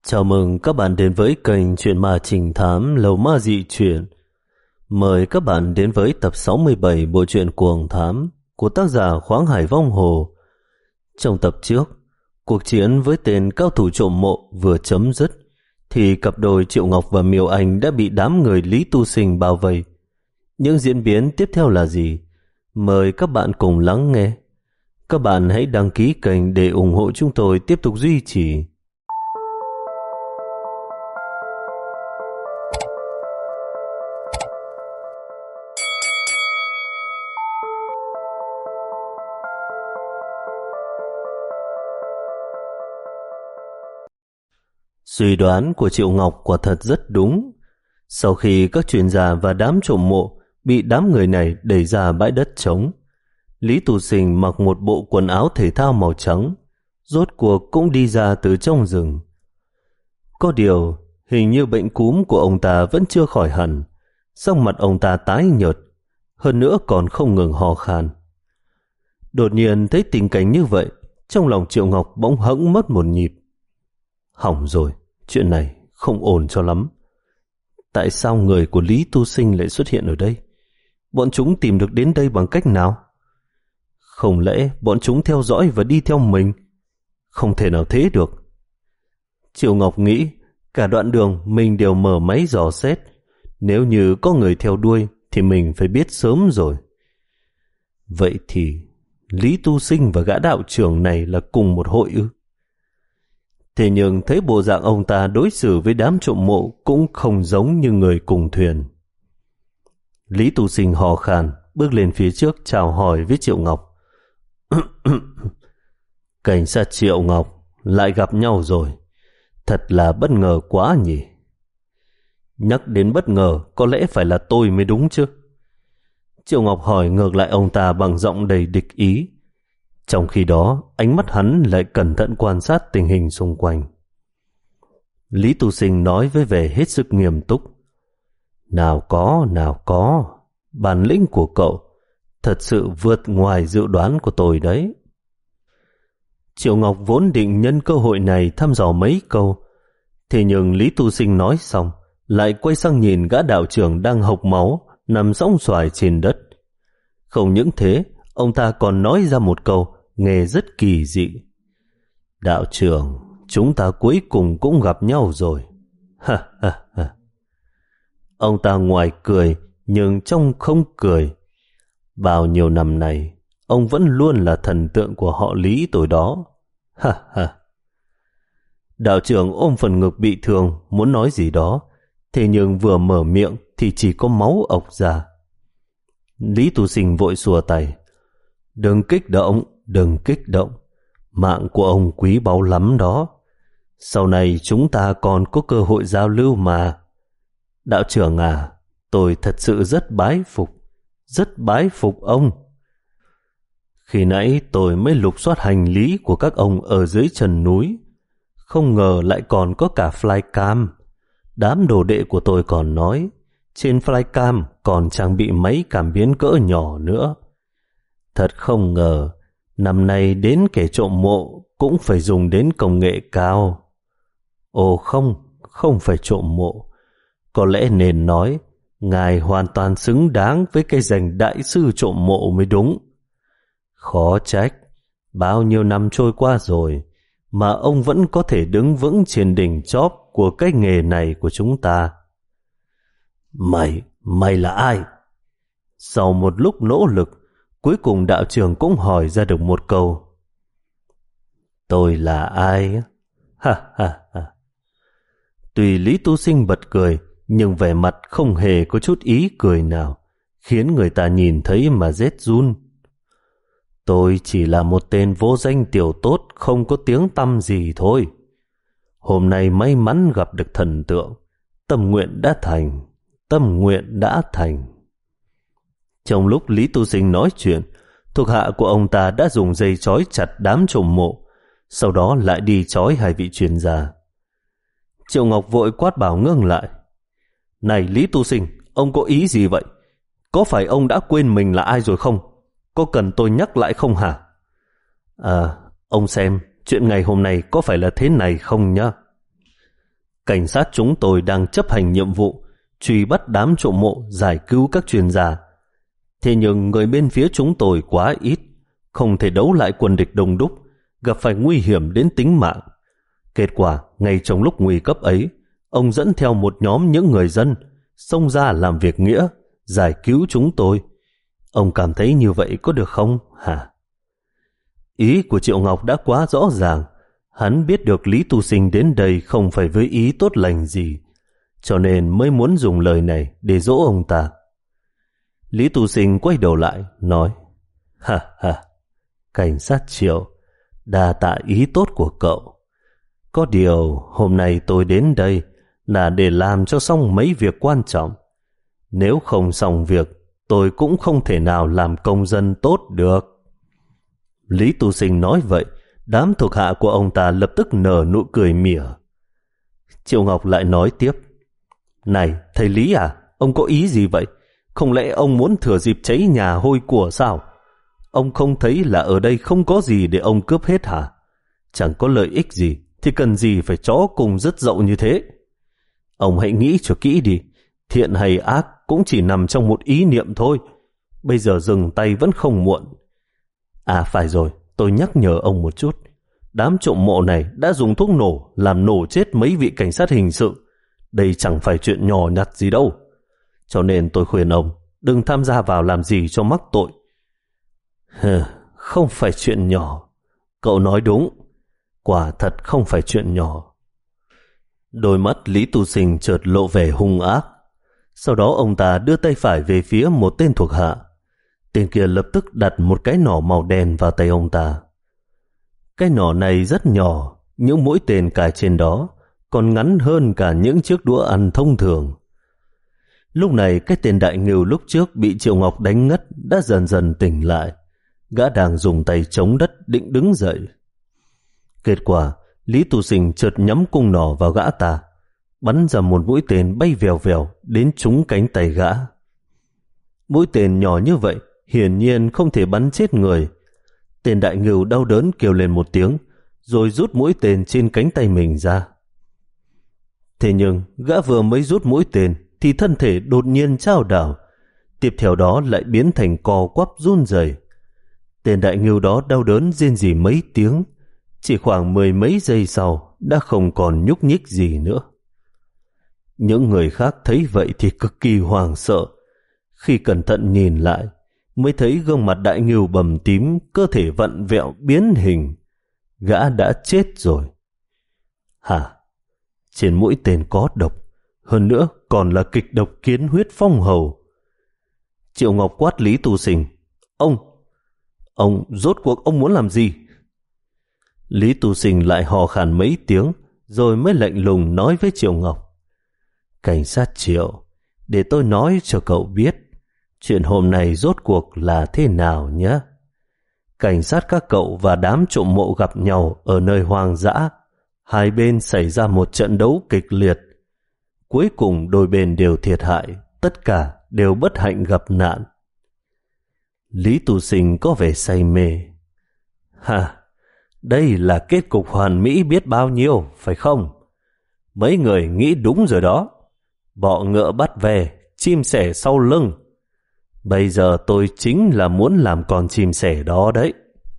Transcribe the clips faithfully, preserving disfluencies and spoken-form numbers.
Chào mừng các bạn đến với kênh Chuyện Ma Trình Thám Lầu Ma Dị Chuyện. Mời các bạn đến với tập sáu mươi bảy bộ truyện Cuồng Thám của tác giả Khoáng Hải Vong Hồ. Trong tập trước, cuộc chiến với tên cao thủ trộm mộ vừa chấm dứt thì cặp đôi Triệu Ngọc và Miêu Anh đã bị đám người Lý Tu Sinh bao vây. Những diễn biến tiếp theo là gì? Mời các bạn cùng lắng nghe. Các bạn hãy đăng ký kênh để ủng hộ chúng tôi tiếp tục duy trì. Suy đoán của Triệu Ngọc quả thật rất đúng. Sau khi các chuyên gia và đám trộm mộ bị đám người này đẩy ra bãi đất trống, Lý Tu Sinh mặc một bộ quần áo thể thao màu trắng, rốt cuộc cũng đi ra từ trong rừng. Có điều, hình như bệnh cúm của ông ta vẫn chưa khỏi hẳn, sắc mặt ông ta tái nhợt, hơn nữa còn không ngừng ho khan. Đột nhiên thấy tình cảnh như vậy, trong lòng Triệu Ngọc bỗng hẫng mất một nhịp. Hỏng rồi, chuyện này không ổn cho lắm. Tại sao người của Lý Tu Sinh lại xuất hiện ở đây? Bọn chúng tìm được đến đây bằng cách nào? Không lẽ bọn chúng theo dõi và đi theo mình? Không thể nào thế được. Triệu Ngọc nghĩ cả đoạn đường mình đều mở máy dò xét. Nếu như có người theo đuôi thì mình phải biết sớm rồi. Vậy thì Lý Tu Sinh và gã đạo trưởng này là cùng một hội ư? Thế nhưng thấy bộ dạng ông ta đối xử với đám trộm mộ cũng không giống như người cùng thuyền. Lý Tu Sinh hò khan, bước lên phía trước chào hỏi với Triệu Ngọc. Cảnh sát Triệu Ngọc, lại gặp nhau rồi. Thật là bất ngờ quá nhỉ. Nhắc đến bất ngờ, có lẽ phải là tôi mới đúng chứ? Triệu Ngọc hỏi ngược lại ông ta bằng giọng đầy địch ý. Trong khi đó, ánh mắt hắn lại cẩn thận quan sát tình hình xung quanh. Lý Tu Sinh nói với vẻ hết sức nghiêm túc. Nào có, nào có, bản lĩnh của cậu thật sự vượt ngoài dự đoán của tôi đấy. Triệu Ngọc vốn định nhân cơ hội này thăm dò mấy câu, thế nhưng Lý Tu Sinh nói xong, lại quay sang nhìn gã đạo trưởng đang hộc máu, nằm sõng soài trên đất. Không những thế, ông ta còn nói ra một câu nghe rất kỳ dị. Đạo trưởng, chúng ta cuối cùng cũng gặp nhau rồi. Ha ha ha. Ông ta ngoài cười nhưng trong không cười. Bao nhiêu năm nay, ông vẫn luôn là thần tượng của họ Lý tối đó. Ha ha. Đạo trưởng ôm phần ngực bị thương, muốn nói gì đó, thế nhưng vừa mở miệng thì chỉ có máu ộc ra. Lý Tu Sinh vội xua tay. Đừng kích động, đừng kích động. Mạng của ông quý báu lắm đó. Sau này chúng ta còn có cơ hội giao lưu mà. Đạo trưởng à, tôi thật sự rất bái phục, rất bái phục ông. Khi nãy tôi mới lục soát hành lý của các ông ở dưới chân núi, không ngờ lại còn có cả flycam. Đám đồ đệ của tôi còn nói trên flycam còn trang bị máy cảm biến cỡ nhỏ nữa. Thật không ngờ năm nay đến kẻ trộm mộ cũng phải dùng đến công nghệ cao. Ồ không, không phải trộm mộ. Có lẽ nên nói ngài hoàn toàn xứng đáng với cái danh đại sư trộm mộ mới đúng. Khó trách, bao nhiêu năm trôi qua rồi mà ông vẫn có thể đứng vững trên đỉnh chóp của cái nghề này của chúng ta. Mày, mày là ai? Sau một lúc nỗ lực, cuối cùng đạo trưởng cũng hỏi ra được một câu. Tôi là ai? Ha ha ha. Tuy Lý Tu Sinh bật cười, nhưng vẻ mặt không hề có chút ý cười nào, khiến người ta nhìn thấy mà rét run. Tôi chỉ là một tên vô danh tiểu tốt, không có tiếng tăm gì thôi. Hôm nay may mắn gặp được thần tượng, tâm nguyện đã thành, tâm nguyện đã thành. Trong lúc Lý Tu Sinh nói chuyện, thuộc hạ của ông ta đã dùng dây trói chặt đám trộm mộ, sau đó lại đi trói hai vị chuyên gia. Triệu Ngọc vội quát bảo ngưng lại. Này Lý Tu Sinh, ông có ý gì vậy? Có phải ông đã quên mình là ai rồi không? Có cần tôi nhắc lại không hả? À, ông xem, chuyện ngày hôm nay có phải là thế này không nhá? Cảnh sát chúng tôi đang chấp hành nhiệm vụ truy bắt đám trộm mộ, giải cứu các chuyên gia. Thế nhưng người bên phía chúng tôi quá ít, không thể đấu lại quân địch đông đúc, gặp phải nguy hiểm đến tính mạng. Kết quả, ngay trong lúc nguy cấp ấy, ông dẫn theo một nhóm những người dân xông ra làm việc nghĩa, giải cứu chúng tôi. Ông cảm thấy như vậy có được không hả? Ý của Triệu Ngọc đã quá rõ ràng. Hắn biết được Lý Tu Sinh đến đây không phải với ý tốt lành gì, cho nên mới muốn dùng lời này để dỗ ông ta. Lý Tu Sinh quay đầu lại, nói: Ha ha, cảnh sát Triệu, đa tạ ý tốt của cậu. Có điều hôm nay tôi đến đây là để làm cho xong mấy việc quan trọng. Nếu không xong việc, tôi cũng không thể nào làm công dân tốt được. Lý Tu Sinh nói vậy, đám thuộc hạ của ông ta lập tức nở nụ cười mỉa. Triệu Ngọc lại nói tiếp: Này, thầy Lý à, ông có ý gì vậy? Không lẽ ông muốn thừa dịp cháy nhà hôi của sao? Ông không thấy là ở đây không có gì để ông cướp hết hả? Chẳng có lợi ích gì thì cần gì phải chó cùng rất dậu như thế? Ông hãy nghĩ cho kỹ đi, thiện hay ác cũng chỉ nằm trong một ý niệm thôi. Bây giờ dừng tay vẫn không muộn. À phải rồi, tôi nhắc nhở ông một chút. Đám trộm mộ này đã dùng thuốc nổ làm nổ chết mấy vị cảnh sát hình sự. Đây chẳng phải chuyện nhỏ nhặt gì đâu. Cho nên tôi khuyên ông đừng tham gia vào làm gì cho mắc tội. Hừ, không phải chuyện nhỏ. Cậu nói đúng, quả thật không phải chuyện nhỏ. Đôi mắt Lý Tu Sinh chợt lộ vẻ hung ác. Sau đó ông ta đưa tay phải về phía một tên thuộc hạ. Tên kia lập tức đặt một cái nỏ màu đen vào tay ông ta. Cái nỏ này rất nhỏ, những mũi tên cài trên đó còn ngắn hơn cả những chiếc đũa ăn thông thường. Lúc này cái tên đại ngưu lúc trước bị Triệu Ngọc đánh ngất đã dần dần tỉnh lại. Gã đang dùng tay chống đất định đứng dậy. Kết quả Lý Tu Sinh chợt nhắm cung nỏ vào gã ta, bắn ra một mũi tên bay vèo vèo đến trúng cánh tay gã. Mũi tên nhỏ như vậy hiển nhiên không thể bắn chết người. Tên đại ngưu đau đớn kêu lên một tiếng, rồi rút mũi tên trên cánh tay mình ra. Thế nhưng gã vừa mới rút mũi tên thì thân thể đột nhiên chao đảo, tiếp theo đó lại biến thành co quắp run rẩy. Tên đại ngưu đó đau đớn rên rỉ mấy tiếng, chỉ khoảng mười mấy giây sau đã không còn nhúc nhích gì nữa. Những người khác thấy vậy thì cực kỳ hoảng sợ. Khi cẩn thận nhìn lại mới thấy gương mặt đại ngưu bầm tím, cơ thể vặn vẹo biến hình. Gã đã chết rồi. Hả? Trên mũi tên có độc, hơn nữa còn là kịch độc kiến huyết phong hầu. Triệu Ngọc quát Lý Tu Sinh: Ông, ông rốt cuộc ông muốn làm gì? Lý Tu Sinh lại hò khàn mấy tiếng, rồi mới lạnh lùng nói với Triệu Ngọc: Cảnh sát Triệu, để tôi nói cho cậu biết chuyện hôm nay rốt cuộc là thế nào nhé. Cảnh sát các cậu và đám trộm mộ gặp nhau ở nơi hoang dã. Hai bên xảy ra một trận đấu kịch liệt. Cuối cùng đôi bên đều thiệt hại, tất cả đều bất hạnh gặp nạn. Lý Tu Sinh có vẻ say mê. Ha, đây là kết cục hoàn mỹ biết bao nhiêu, phải không? Mấy người nghĩ đúng rồi đó. Bọ ngựa bắt ve, chim sẻ sau lưng. Bây giờ tôi chính là muốn làm con chim sẻ đó đấy.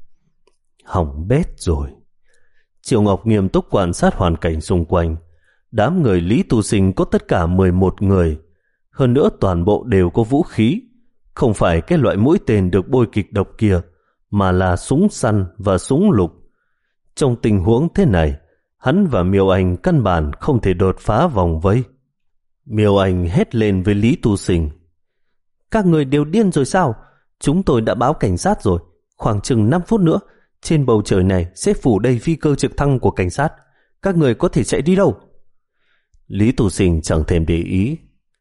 Hỏng bét rồi. Triệu Ngọc nghiêm túc quan sát hoàn cảnh xung quanh. Đám người Lý Tu Sinh có tất cả mười một người. Hơn nữa toàn bộ đều có vũ khí. Không phải cái loại mũi tên được bôi kịch độc kia, mà là súng săn và súng lục. Trong tình huống thế này, hắn và Miêu Anh căn bản không thể đột phá vòng vây. Miêu Anh hét lên với Lý Tu Sinh: Các người đều điên rồi sao? Chúng tôi đã báo cảnh sát rồi. Khoảng chừng năm phút nữa, trên bầu trời này sẽ phủ đầy phi cơ trực thăng của cảnh sát. Các người có thể chạy đi đâu? Lý Tu Sinh chẳng thèm để ý.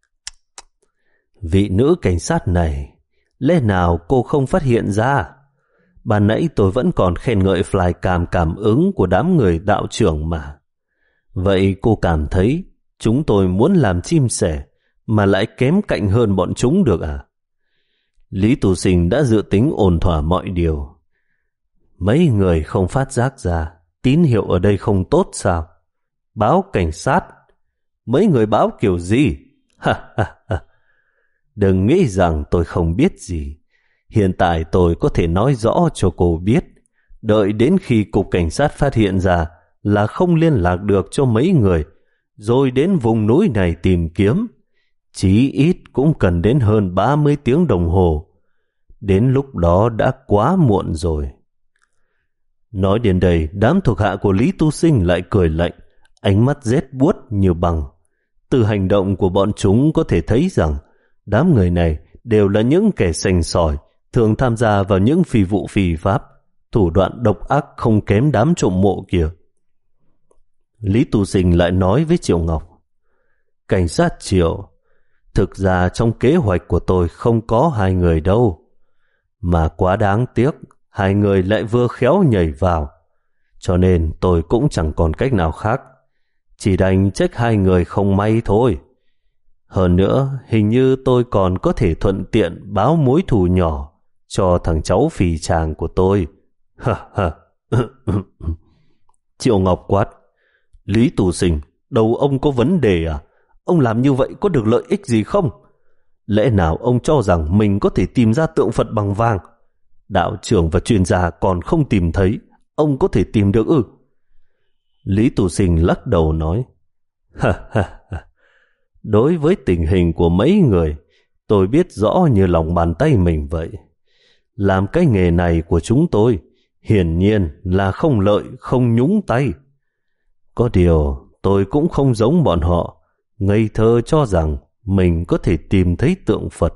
Vị nữ cảnh sát này, lẽ nào cô không phát hiện ra? Ban nãy tôi vẫn còn khen ngợi flycam cảm ứng của đám người đạo trưởng mà. Vậy cô cảm thấy chúng tôi muốn làm chim sẻ mà lại kém cạnh hơn bọn chúng được à? Lý Tu Sinh đã dự tính ổn thỏa mọi điều. Mấy người không phát giác ra tín hiệu ở đây không tốt sao? Báo cảnh sát. Mấy người báo kiểu gì? Ha ha ha. Đừng nghĩ rằng tôi không biết gì. Hiện tại tôi có thể nói rõ cho cô biết. Đợi đến khi cục cảnh sát phát hiện ra là không liên lạc được cho mấy người, rồi đến vùng núi này tìm kiếm, chí ít cũng cần đến hơn ba mươi tiếng đồng hồ. Đến lúc đó đã quá muộn rồi. Nói đến đây, đám thuộc hạ của Lý Tu Sinh lại cười lạnh, ánh mắt rét buốt như băng. Từ hành động của bọn chúng có thể thấy rằng đám người này đều là những kẻ sành sỏi, thường tham gia vào những phi vụ phi pháp, thủ đoạn độc ác không kém đám trộm mộ kia. Lý Tu Sinh lại nói với Triệu Ngọc: Cảnh sát Triệu, thực ra trong kế hoạch của tôi không có hai người đâu, mà quá đáng tiếc hai người lại vừa khéo nhảy vào, cho nên tôi cũng chẳng còn cách nào khác, chỉ đành trách hai người không may thôi. Hơn nữa, hình như tôi còn có thể thuận tiện báo mối thù nhỏ cho thằng cháu phì chàng của tôi. Ha ha. Triệu Ngọc quát: Lý Tu Sinh, đầu ông có vấn đề à? Ông làm như vậy có được lợi ích gì không? Lẽ nào ông cho rằng mình có thể tìm ra tượng Phật bằng vàng? Đạo trưởng và chuyên gia còn không tìm thấy, ông có thể tìm được ư? Lý Tu Sinh lắc đầu nói: Ha ha ha. Đối với tình hình của mấy người, tôi biết rõ như lòng bàn tay mình vậy. Làm cái nghề này của chúng tôi hiển nhiên là không lợi không nhúng tay. Có điều tôi cũng không giống bọn họ, ngây thơ cho rằng mình có thể tìm thấy tượng Phật.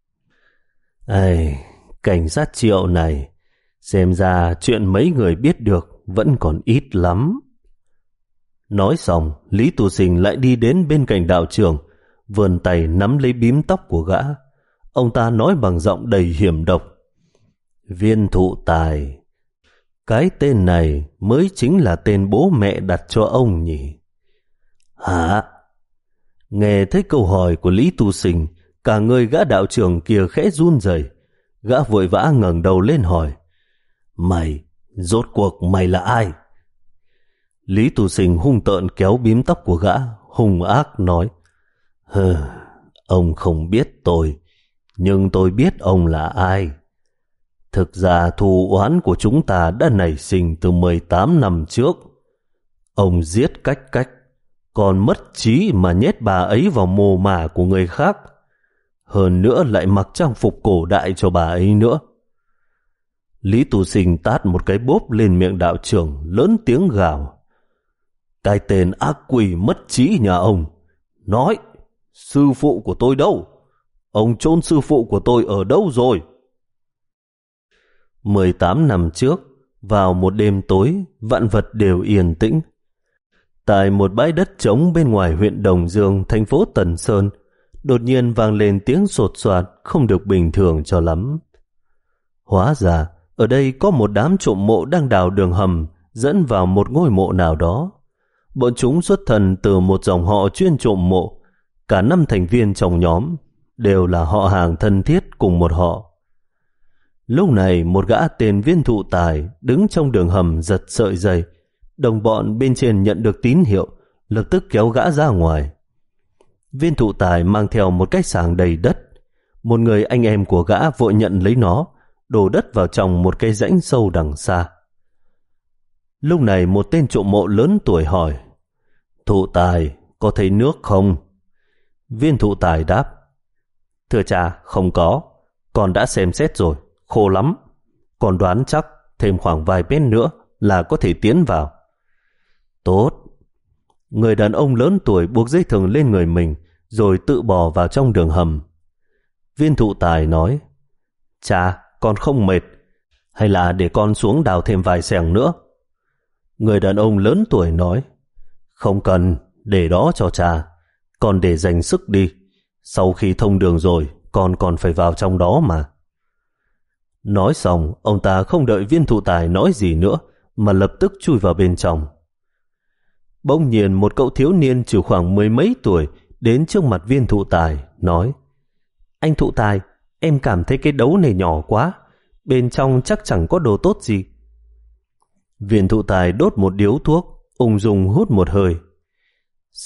Ây, cảnh sát Triệu này, xem ra chuyện mấy người biết được vẫn còn ít lắm. Nói xong, Lý Tu Sinh lại đi đến bên cạnh đạo trưởng, vươn tay nắm lấy bím tóc của gã. Ông ta nói bằng giọng đầy hiểm độc: Viên Thụ Tài, cái tên này mới chính là tên bố mẹ đặt cho ông nhỉ? Hả? Nghe thấy câu hỏi của Lý Tu Sinh, cả người gã đạo trưởng kia khẽ run rẩy. Gã vội vã ngẩng đầu lên hỏi: Mày, rốt cuộc mày là ai? Lý Tu Sinh hung tợn kéo bím tóc của gã, hung ác nói: Hừ, ông không biết tôi, nhưng tôi biết ông là ai. Thực ra thù oán của chúng ta đã nảy sinh từ mười tám năm trước. Ông giết Cách Cách, còn mất trí mà nhét bà ấy vào mồ mả của người khác. Hơn nữa lại mặc trang phục cổ đại cho bà ấy nữa. Lý Tu Sinh tát một cái bốp lên miệng đạo trưởng, lớn tiếng gào: Cái tên ác quỷ mất trí nhà ông, nói sư phụ của tôi đâu? Ông chôn sư phụ của tôi ở đâu rồi? mười tám năm trước, vào một đêm tối, vạn vật đều yên tĩnh. Tại một bãi đất trống bên ngoài huyện Đồng Dương, thành phố Tần Sơn, đột nhiên vang lên tiếng sột soạt không được bình thường cho lắm. Hóa ra, ở đây có một đám trộm mộ đang đào đường hầm dẫn vào một ngôi mộ nào đó. Bọn chúng xuất thân từ một dòng họ chuyên trộm mộ. Cả năm thành viên trong nhóm đều là họ hàng thân thiết cùng một họ. Lúc này một gã tên Viên Thụ Tài đứng trong đường hầm giật sợi dây. Đồng bọn bên trên nhận được tín hiệu, lập tức kéo gã ra ngoài. Viên Thụ Tài mang theo một cái sàng đầy đất. Một người anh em của gã vội nhận lấy nó, đổ đất vào trong một cái rãnh sâu đằng xa. Lúc này một tên trộm mộ lớn tuổi hỏi: Thụ Tài, có thấy nước không? Viên Thụ Tài đáp: Thưa cha, không có. Con đã xem xét rồi, khô lắm. Con đoán chắc thêm khoảng vài mét nữa là có thể tiến vào. Tốt. Người đàn ông lớn tuổi buộc dây thừng lên người mình rồi tự bò vào trong đường hầm. Viên Thụ Tài nói: Cha, con không mệt, hay là để con xuống đào thêm vài xẻng nữa? Người đàn ông lớn tuổi nói: Không cần, để đó cho cha. Con để dành sức đi. Sau khi thông đường rồi, con còn phải vào trong đó mà. Nói xong, ông ta không đợi Viên Thụ Tài nói gì nữa, mà lập tức chui vào bên trong. Bỗng nhiên một cậu thiếu niên chỉ khoảng mười mấy tuổi đến trước mặt Viên Thụ Tài, nói: Anh Thụ Tài, em cảm thấy cái đấu này nhỏ quá, bên trong chắc chẳng có đồ tốt gì. Viên Thụ Tài đốt một điếu thuốc, ung dung hút một hơi.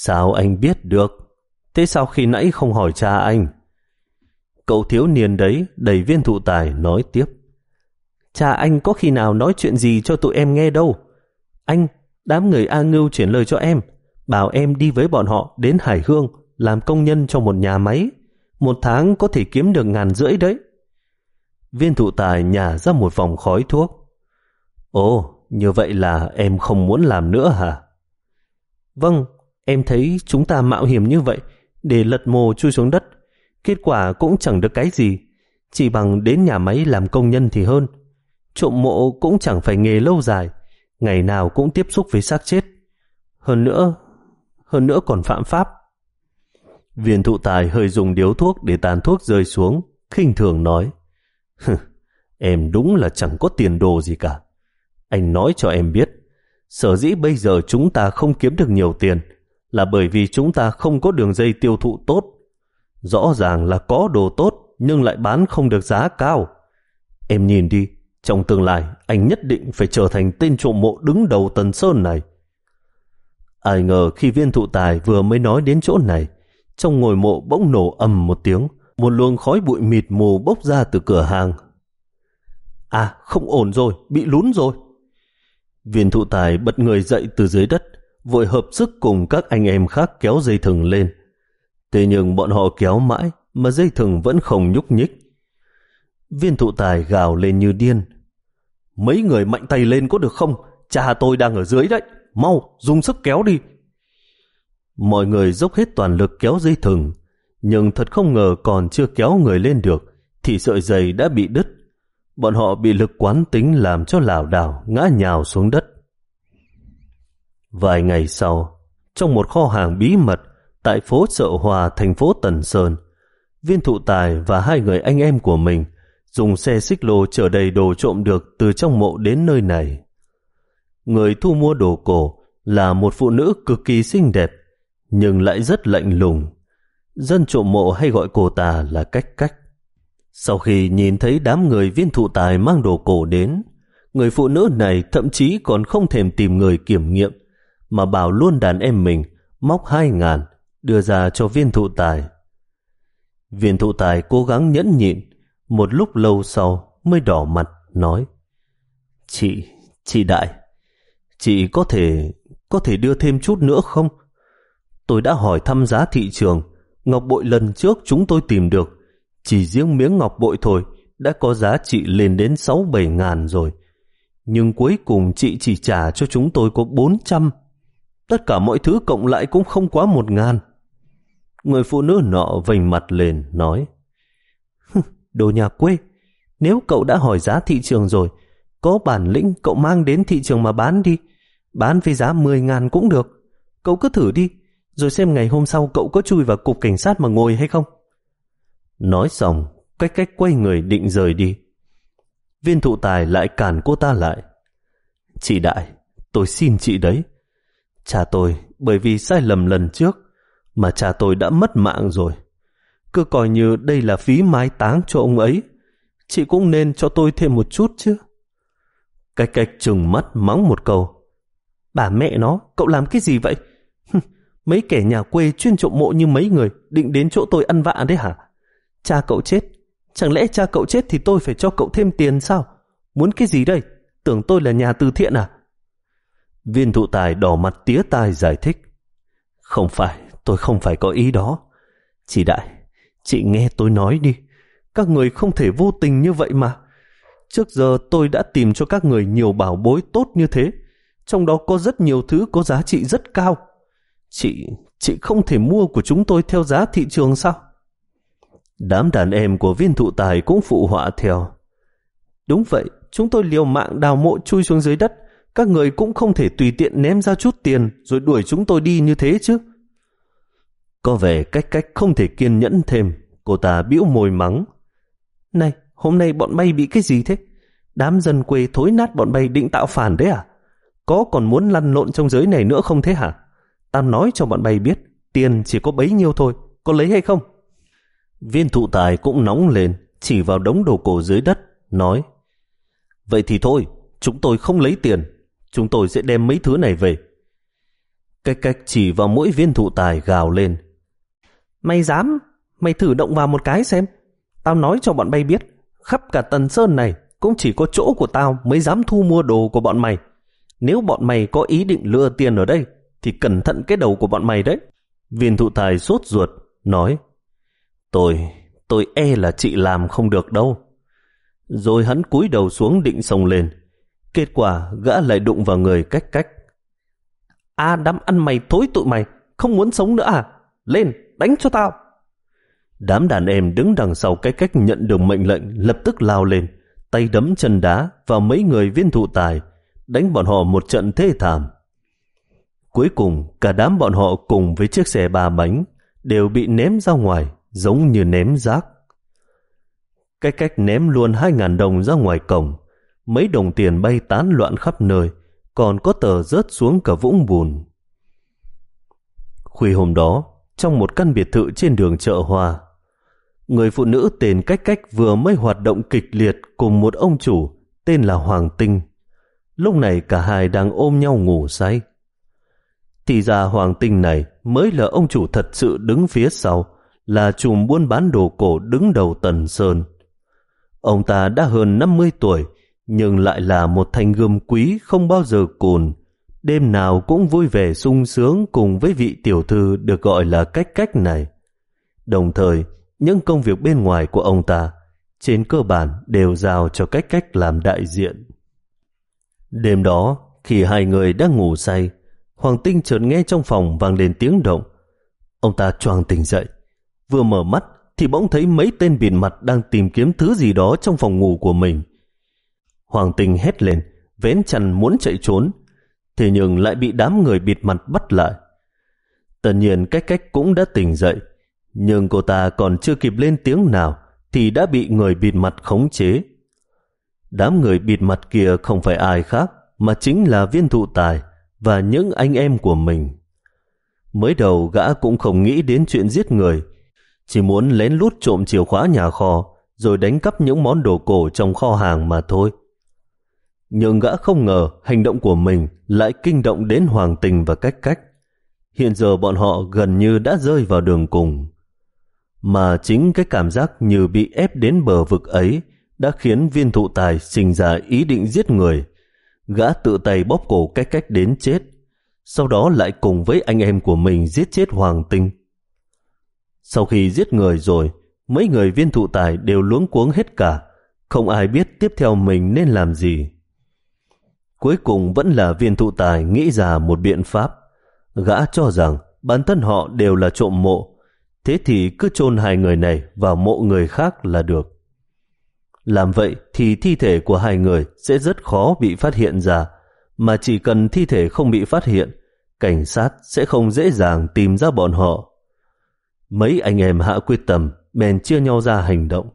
Sao anh biết được? Thế sao khi nãy không hỏi cha anh? Cậu thiếu niên đấy đẩy viên thụ tài nói tiếp. Cha anh có khi nào nói chuyện gì cho tụi em nghe đâu. Anh, đám người A Ngưu chuyển lời cho em, bảo em đi với bọn họ đến Hải Hương làm công nhân cho một nhà máy. Một tháng có thể kiếm được ngàn rưỡi đấy. Viên thụ tài nhả ra một vòng khói thuốc. Ồ, như vậy là em không muốn làm nữa hả? Vâng, em thấy chúng ta mạo hiểm như vậy để lật mồ chui xuống đất, kết quả cũng chẳng được cái gì, chỉ bằng đến nhà máy làm công nhân thì hơn. Trộm mộ cũng chẳng phải nghề lâu dài, ngày nào cũng tiếp xúc với xác chết. Hơn nữa, hơn nữa còn phạm pháp. Viên thụ tài hơi dùng điếu thuốc để tàn thuốc rơi xuống, khinh thường nói. Em đúng là chẳng có tiền đồ gì cả. Anh nói cho em biết, sở dĩ bây giờ chúng ta không kiếm được nhiều tiền là bởi vì chúng ta không có đường dây tiêu thụ tốt. Rõ ràng là có đồ tốt nhưng lại bán không được giá cao. Em nhìn đi, trong tương lai anh nhất định phải trở thành tên trộm mộ đứng đầu Tần Sơn này. Ai ngờ khi viên thụ tài vừa mới nói đến chỗ này, trong ngôi mộ bỗng nổ ầm một tiếng, một luồng khói bụi mịt mù bốc ra từ cửa hàng. À, không ổn rồi, bị lún rồi. Viên thụ tài bật người dậy từ dưới đất, vội hợp sức cùng các anh em khác kéo dây thừng lên. Thế nhưng bọn họ kéo mãi mà dây thừng vẫn không nhúc nhích. Viên thụ tài gào lên như điên. Mấy người mạnh tay lên có được không? Cha tôi đang ở dưới đấy, mau dùng sức kéo đi. Mọi người dốc hết toàn lực kéo dây thừng, nhưng thật không ngờ còn chưa kéo người lên được thì sợi dây đã bị đứt. Bọn họ bị lực quán tính làm cho lảo đảo ngã nhào xuống đất. Vài ngày sau, trong một kho hàng bí mật tại phố Chợ Hòa, thành phố Tần Sơn, viên thụ tài và hai người anh em của mình dùng xe xích lô chở đầy đồ trộm được từ trong mộ đến nơi này. Người thu mua đồ cổ là một phụ nữ cực kỳ xinh đẹp, nhưng lại rất lạnh lùng. Dân trộm mộ hay gọi cô ta là Cách Cách. Sau khi nhìn thấy đám người viên thụ tài mang đồ cổ đến, người phụ nữ này thậm chí còn không thèm tìm người kiểm nghiệm, mà bảo luôn đàn em mình móc hai ngàn đưa ra cho viên thụ tài. Viên thụ tài cố gắng nhẫn nhịn, một lúc lâu sau mới đỏ mặt nói: Chị, chị Đại, chị có thể, có thể đưa thêm chút nữa không? Tôi đã hỏi thăm giá thị trường, ngọc bội lần trước chúng tôi tìm được, chỉ riêng miếng ngọc bội thôi đã có giá trị lên đến sáu bảy ngàn rồi. Nhưng cuối cùng chị chỉ trả cho chúng tôi có bốn trăm. Tất cả mọi thứ cộng lại cũng không quá một ngàn. Người phụ nữ nọ vênh mặt lên nói: Đồ nhà quê, nếu cậu đã hỏi giá thị trường rồi, có bản lĩnh cậu mang đến thị trường mà bán đi. Bán với giá mười ngàn cũng được. Cậu cứ thử đi, rồi xem ngày hôm sau cậu có chui vào cục cảnh sát mà ngồi hay không. Nói xong, Cách Cách quay người định rời đi. Viên thụ tài lại cản cô ta lại. Chị Đại, tôi xin chị đấy. Cha tôi bởi vì sai lầm lần trước mà cha tôi đã mất mạng rồi. Cứ coi như đây là phí mai táng cho ông ấy, chị cũng nên cho tôi thêm một chút chứ. Cách Cách trừng mắt mắng một câu: Bà mẹ nó, cậu làm cái gì vậy? Mấy kẻ nhà quê chuyên trộm mộ như mấy người định đến chỗ tôi ăn vạ đấy hả? Cha cậu chết, chẳng lẽ cha cậu chết thì tôi phải cho cậu thêm tiền sao? Muốn cái gì đây? Tưởng tôi là nhà từ thiện à? Viên thụ tài đỏ mặt tía tai giải thích: Không phải, tôi không phải có ý đó. Chị Đại, chị nghe tôi nói đi. Các người không thể vô tình như vậy mà. Trước giờ tôi đã tìm cho các người nhiều bảo bối tốt như thế, trong đó có rất nhiều thứ có giá trị rất cao. Chị, chị không thể mua của chúng tôi theo giá thị trường sao? Đám đàn em của viên thụ tài cũng phụ họa theo. Đúng vậy, chúng tôi liều mạng đào mộ chui xuống dưới đất, các người cũng không thể tùy tiện ném ra chút tiền rồi đuổi chúng tôi đi như thế chứ. Có vẻ Cách Cách không thể kiên nhẫn thêm, cô ta bĩu môi mắng: Này, hôm nay bọn bay bị cái gì thế? Đám dân quê thối nát bọn bay định tạo phản đấy à? Có còn muốn lăn lộn trong giới này nữa không thế hả? Ta nói cho bọn bay biết, tiền chỉ có bấy nhiêu thôi, có lấy hay không? Viên thụ tài cũng nóng lên, chỉ vào đống đồ cổ dưới đất, nói: Vậy thì thôi, chúng tôi không lấy tiền, chúng tôi sẽ đem mấy thứ này về. Cách cách chỉ vào mỗi viên thụ tài gào lên. Mày dám? Mày thử động vào một cái xem. Tao nói cho bọn bay biết, khắp cả Tần Sơn này cũng chỉ có chỗ của tao mới dám thu mua đồ của bọn mày. Nếu bọn mày có ý định lừa tiền ở đây thì cẩn thận cái đầu của bọn mày đấy. Viên thụ tài sốt ruột nói, Tôi, tôi e là chị làm không được đâu. Rồi hắn cúi đầu xuống định xông lên. Kết quả gã lại đụng vào người cách cách. À, đám ăn mày thối tụi mày, không muốn sống nữa à? Lên, đánh cho tao. Đám đàn em đứng đằng sau cách cách nhận được mệnh lệnh lập tức lao lên, tay đấm chân đá vào mấy người viên thụ tài, đánh bọn họ một trận thê thảm. Cuối cùng cả đám bọn họ cùng với chiếc xe ba bánh đều bị ném ra ngoài giống như ném rác. Cách cách ném luôn hai ngàn đồng ra ngoài cổng, mấy đồng tiền bay tán loạn khắp nơi, còn có tờ rớt xuống cả vũng bùn. Khuya hôm đó, trong một căn biệt thự trên đường Chợ Hoa, người phụ nữ tên Cách Cách vừa mới hoạt động kịch liệt cùng một ông chủ tên là Hoàng Tinh. Lúc này cả hai đang ôm nhau ngủ say. Thì ra Hoàng Tinh này mới là ông chủ thật sự đứng phía sau, là trùm buôn bán đồ cổ đứng đầu Tần Sơn. Ông ta đã hơn năm mươi tuổi, nhưng lại là một thanh gươm quý không bao giờ cùn, đêm nào cũng vui vẻ sung sướng cùng với vị tiểu thư được gọi là Cách Cách này. Đồng thời, những công việc bên ngoài của ông ta trên cơ bản đều giao cho Cách Cách làm đại diện. Đêm đó, khi hai người đang ngủ say, Hoàng Tinh chợt nghe trong phòng vang lên tiếng động. Ông ta choàng tỉnh dậy, vừa mở mắt thì bỗng thấy mấy tên bịt mặt đang tìm kiếm thứ gì đó trong phòng ngủ của mình. Hoàng Tinh hét lên, vén chăn muốn chạy trốn, thế nhưng lại bị đám người bịt mặt bắt lại. Tất nhiên Cách Cách cũng đã tỉnh dậy, nhưng cô ta còn chưa kịp lên tiếng nào thì đã bị người bịt mặt khống chế. Đám người bịt mặt kia không phải ai khác mà chính là Viên Thụ Tài và những anh em của mình. Mới đầu gã cũng không nghĩ đến chuyện giết người, chỉ muốn lén lút trộm chìa khóa nhà kho rồi đánh cắp những món đồ cổ trong kho hàng mà thôi. Nhưng gã không ngờ hành động của mình lại kinh động đến Hoàng Tinh và Cách Cách. Hiện giờ bọn họ gần như đã rơi vào đường cùng. Mà chính cái cảm giác như bị ép đến bờ vực ấy đã khiến Viên Thụ Tài sinh ra ý định giết người. Gã tự tay bóp cổ Cách Cách đến chết, sau đó lại cùng với anh em của mình giết chết Hoàng Tinh. Sau khi giết người rồi, mấy người Viên Thụ Tài đều luống cuống hết cả, không ai biết tiếp theo mình nên làm gì. Cuối cùng vẫn là Viên Thụ Tài nghĩ ra một biện pháp. Gã cho rằng bản thân họ đều là trộm mộ, thế thì cứ chôn hai người này vào mộ người khác là được. Làm vậy thì thi thể của hai người sẽ rất khó bị phát hiện ra, mà chỉ cần thi thể không bị phát hiện, cảnh sát sẽ không dễ dàng tìm ra bọn họ. Mấy anh em hạ quyết tâm bèn chia nhau ra hành động.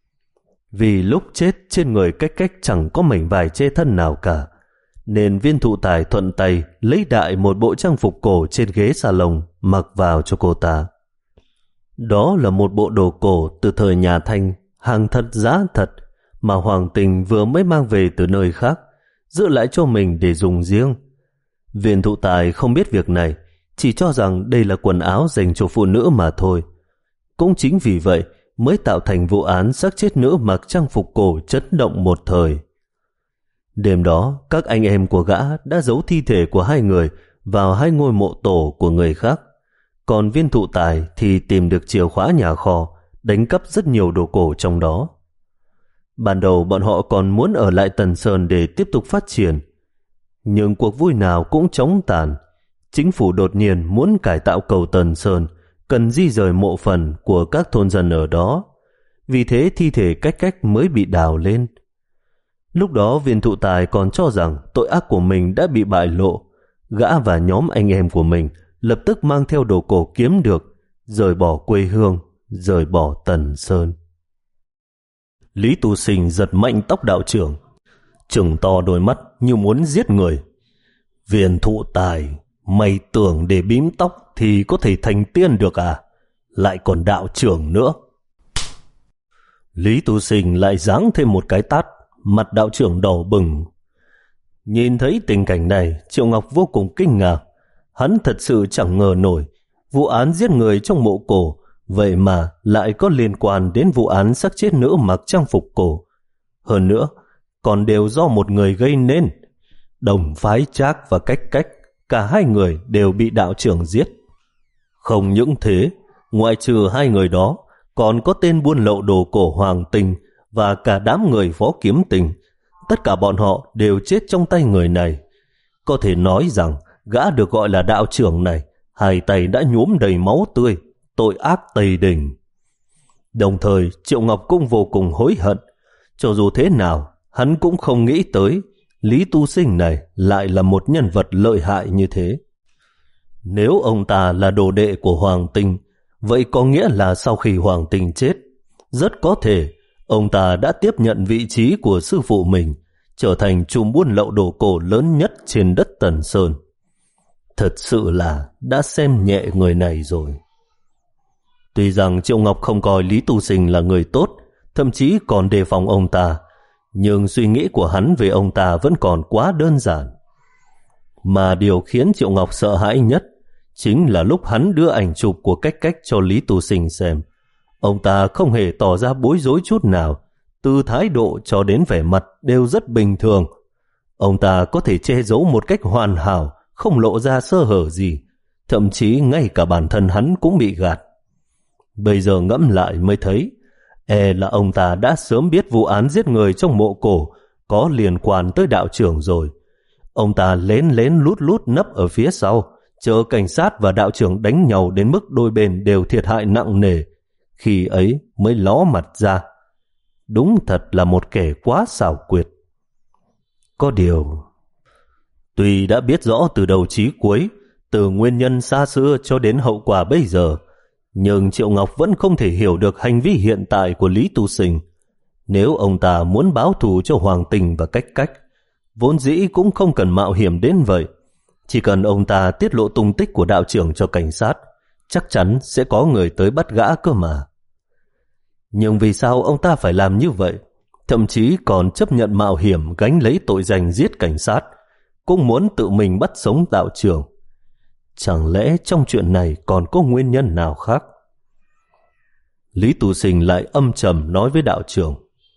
Vì lúc chết trên người Cách Cách chẳng có mảnh vải che thân nào cả, nên Viên Thụ Tài thuận tay lấy đại một bộ trang phục cổ trên ghế salon mặc vào cho cô ta. Đó là một bộ đồ cổ từ thời nhà Thanh, hàng thật giá thật, mà Hoàng Tinh vừa mới mang về từ nơi khác, giữ lại cho mình để dùng riêng. Viên Thụ Tài không biết việc này, chỉ cho rằng đây là quần áo dành cho phụ nữ mà thôi. Cũng chính vì vậy mới tạo thành vụ án xác chết nữ mặc trang phục cổ chấn động một thời. Đêm đó, các anh em của gã đã giấu thi thể của hai người vào hai ngôi mộ tổ của người khác. Còn Viên Thụ Tài thì tìm được chìa khóa nhà kho, đánh cắp rất nhiều đồ cổ trong đó. Ban đầu bọn họ còn muốn ở lại Tần Sơn để tiếp tục phát triển. Nhưng cuộc vui nào cũng chóng tàn. Chính phủ đột nhiên muốn cải tạo cầu Tần Sơn, cần di rời mộ phần của các thôn dân ở đó. Vì thế thi thể Cách Cách mới bị đào lên. Lúc đó Viên Thụ Tài còn cho rằng tội ác của mình đã bị bại lộ. Gã và nhóm anh em của mình lập tức mang theo đồ cổ kiếm được, rời bỏ quê hương, rời bỏ Tần Sơn. Lý Tu Sinh giật mạnh tóc đạo trưởng, trừng to đôi mắt như muốn giết người. Viên Thụ Tài, mày tưởng để bím tóc thì có thể thành tiên được à? Lại còn đạo trưởng nữa. Lý Tu Sinh lại giáng thêm một cái tát, mặt đạo trưởng đỏ bừng. Nhìn thấy tình cảnh này, Triệu Ngọc vô cùng kinh ngạc. Hắn thật sự chẳng ngờ nổi vụ án giết người trong mộ cổ vậy mà lại có liên quan đến vụ án xác chết nữ mặc trang phục cổ. Hơn nữa, còn đều do một người gây nên. Đồng Phái Trác và Cách Cách, cả hai người đều bị đạo trưởng giết. Không những thế, ngoại trừ hai người đó, còn có tên buôn lậu đồ cổ Hoàng Tình và cả đám người Phó Kiếm Tình. Tất cả bọn họ đều chết trong tay người này. Có thể nói rằng gã được gọi là đạo trưởng này, hai tay đã nhuốm đầy máu tươi, tội ác tày đình. Đồng thời Triệu Ngọc cũng vô cùng hối hận. Cho dù thế nào, hắn cũng không nghĩ tới Lý Tu Sinh này lại là một nhân vật lợi hại như thế. Nếu ông ta là đồ đệ của Hoàng Tình, vậy có nghĩa là sau khi Hoàng Tình chết, rất có thể ông ta đã tiếp nhận vị trí của sư phụ mình, trở thành trùm buôn lậu đồ cổ lớn nhất trên đất Tần Sơn. Thật sự là đã xem nhẹ người này rồi. Tuy rằng Triệu Ngọc không coi Lý Tu Sinh là người tốt, thậm chí còn đề phòng ông ta, nhưng suy nghĩ của hắn về ông ta vẫn còn quá đơn giản. Mà điều khiến Triệu Ngọc sợ hãi nhất chính là lúc hắn đưa ảnh chụp của Cách Cách cho Lý Tu Sinh xem. Ông ta không hề tỏ ra bối rối chút nào, từ thái độ cho đến vẻ mặt đều rất bình thường. Ông ta có thể che giấu một cách hoàn hảo, không lộ ra sơ hở gì, thậm chí ngay cả bản thân hắn cũng bị gạt. Bây giờ ngẫm lại mới thấy, e là ông ta đã sớm biết vụ án giết người trong mộ cổ có liên quan tới đạo trưởng rồi. Ông ta lén lén lút lút nấp ở phía sau, chờ cảnh sát và đạo trưởng đánh nhau đến mức đôi bên đều thiệt hại nặng nề, khi ấy mới ló mặt ra. Đúng thật là một kẻ quá xảo quyệt. Có điều, tuy đã biết rõ từ đầu chí cuối, từ nguyên nhân xa xưa cho đến hậu quả bây giờ, nhưng Triệu Ngọc vẫn không thể hiểu được hành vi hiện tại của Lý Tu Sinh. Nếu ông ta muốn báo thù cho Hoàng Tình và Cách Cách, vốn dĩ cũng không cần mạo hiểm đến vậy. Chỉ cần ông ta tiết lộ tung tích của đạo trưởng cho cảnh sát, chắc chắn sẽ có người tới bắt gã cơ mà. Nhưng vì sao ông ta phải làm như vậy? Thậm chí còn chấp nhận mạo hiểm gánh lấy tội danh giết cảnh sát, cũng muốn tự mình bắt sống đạo trưởng. Chẳng lẽ trong chuyện này còn có nguyên nhân nào khác? Lý Tu Sinh lại âm trầm nói với đạo trưởng: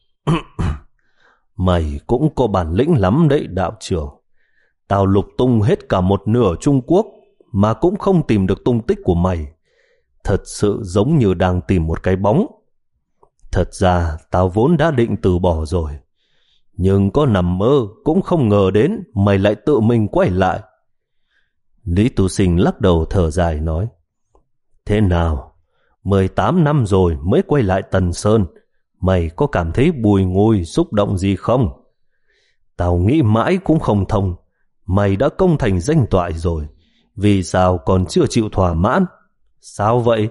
Mày cũng có bản lĩnh lắm đấy đạo trưởng. Tao lục tung hết cả một nửa Trung Quốc mà cũng không tìm được tung tích của mày. Thật sự giống như đang tìm một cái bóng. Thật ra tao vốn đã định từ bỏ rồi, nhưng có nằm mơ cũng không ngờ đến mày lại tự mình quay lại. Lý Tu Sinh lắc đầu thở dài nói: Thế nào, mười tám năm rồi mới quay lại Tần Sơn, mày có cảm thấy bùi ngùi xúc động gì không? Tao nghĩ mãi cũng không thông. Mày đã công thành danh toại rồi, vì sao còn chưa chịu thỏa mãn? Sao vậy?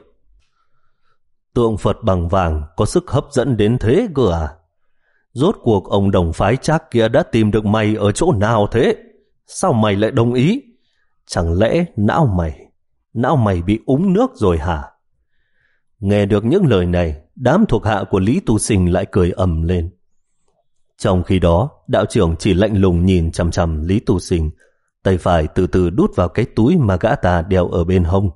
Tượng Phật bằng vàng có sức hấp dẫn đến thế cơ à? Rốt cuộc ông Đồng Phái Trác kia đã tìm được mày ở chỗ nào thế? Sao mày lại đồng ý? Chẳng lẽ não mày, não mày bị úng nước rồi hả? Nghe được những lời này, đám thuộc hạ của Lý Tu Sinh lại cười ầm lên. Trong khi đó, đạo trưởng chỉ lạnh lùng nhìn chằm chằm Lý Tu Sinh, tay phải từ từ đút vào cái túi mà gã ta đeo ở bên hông.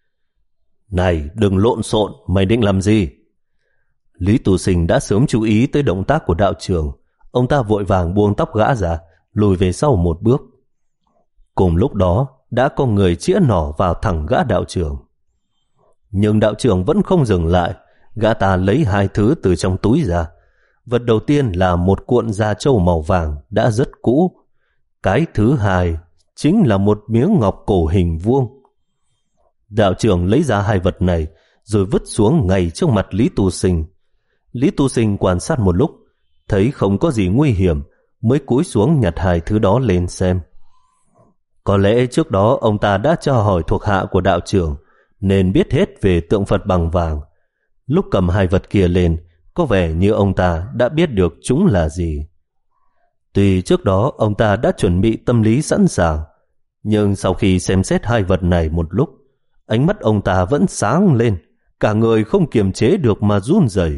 Này, đừng lộn xộn, mày định làm gì? Lý Tu Sinh đã sớm chú ý tới động tác của đạo trưởng. Ông ta vội vàng buông tóc gã ra, lùi về sau một bước. Cùng lúc đó, đã có người chĩa nỏ vào thẳng gã đạo trưởng. Nhưng đạo trưởng vẫn không dừng lại. Gã ta lấy hai thứ từ trong túi ra. Vật đầu tiên là một cuộn da trâu màu vàng đã rất cũ. Cái thứ hai chính là một miếng ngọc cổ hình vuông. Đạo trưởng lấy ra hai vật này rồi vứt xuống ngay trước mặt Lý Tu Sinh. Lý Tu Sinh quan sát một lúc, thấy không có gì nguy hiểm, mới cúi xuống nhặt hai thứ đó lên xem. Có lẽ trước đó ông ta đã tra hỏi thuộc hạ của đạo trưởng, nên biết hết về tượng Phật bằng vàng. Lúc cầm hai vật kia lên, có vẻ như ông ta đã biết được chúng là gì. Tuy trước đó ông ta đã chuẩn bị tâm lý sẵn sàng, nhưng sau khi xem xét hai vật này một lúc, ánh mắt ông ta vẫn sáng lên, cả người không kiềm chế được mà run rẩy.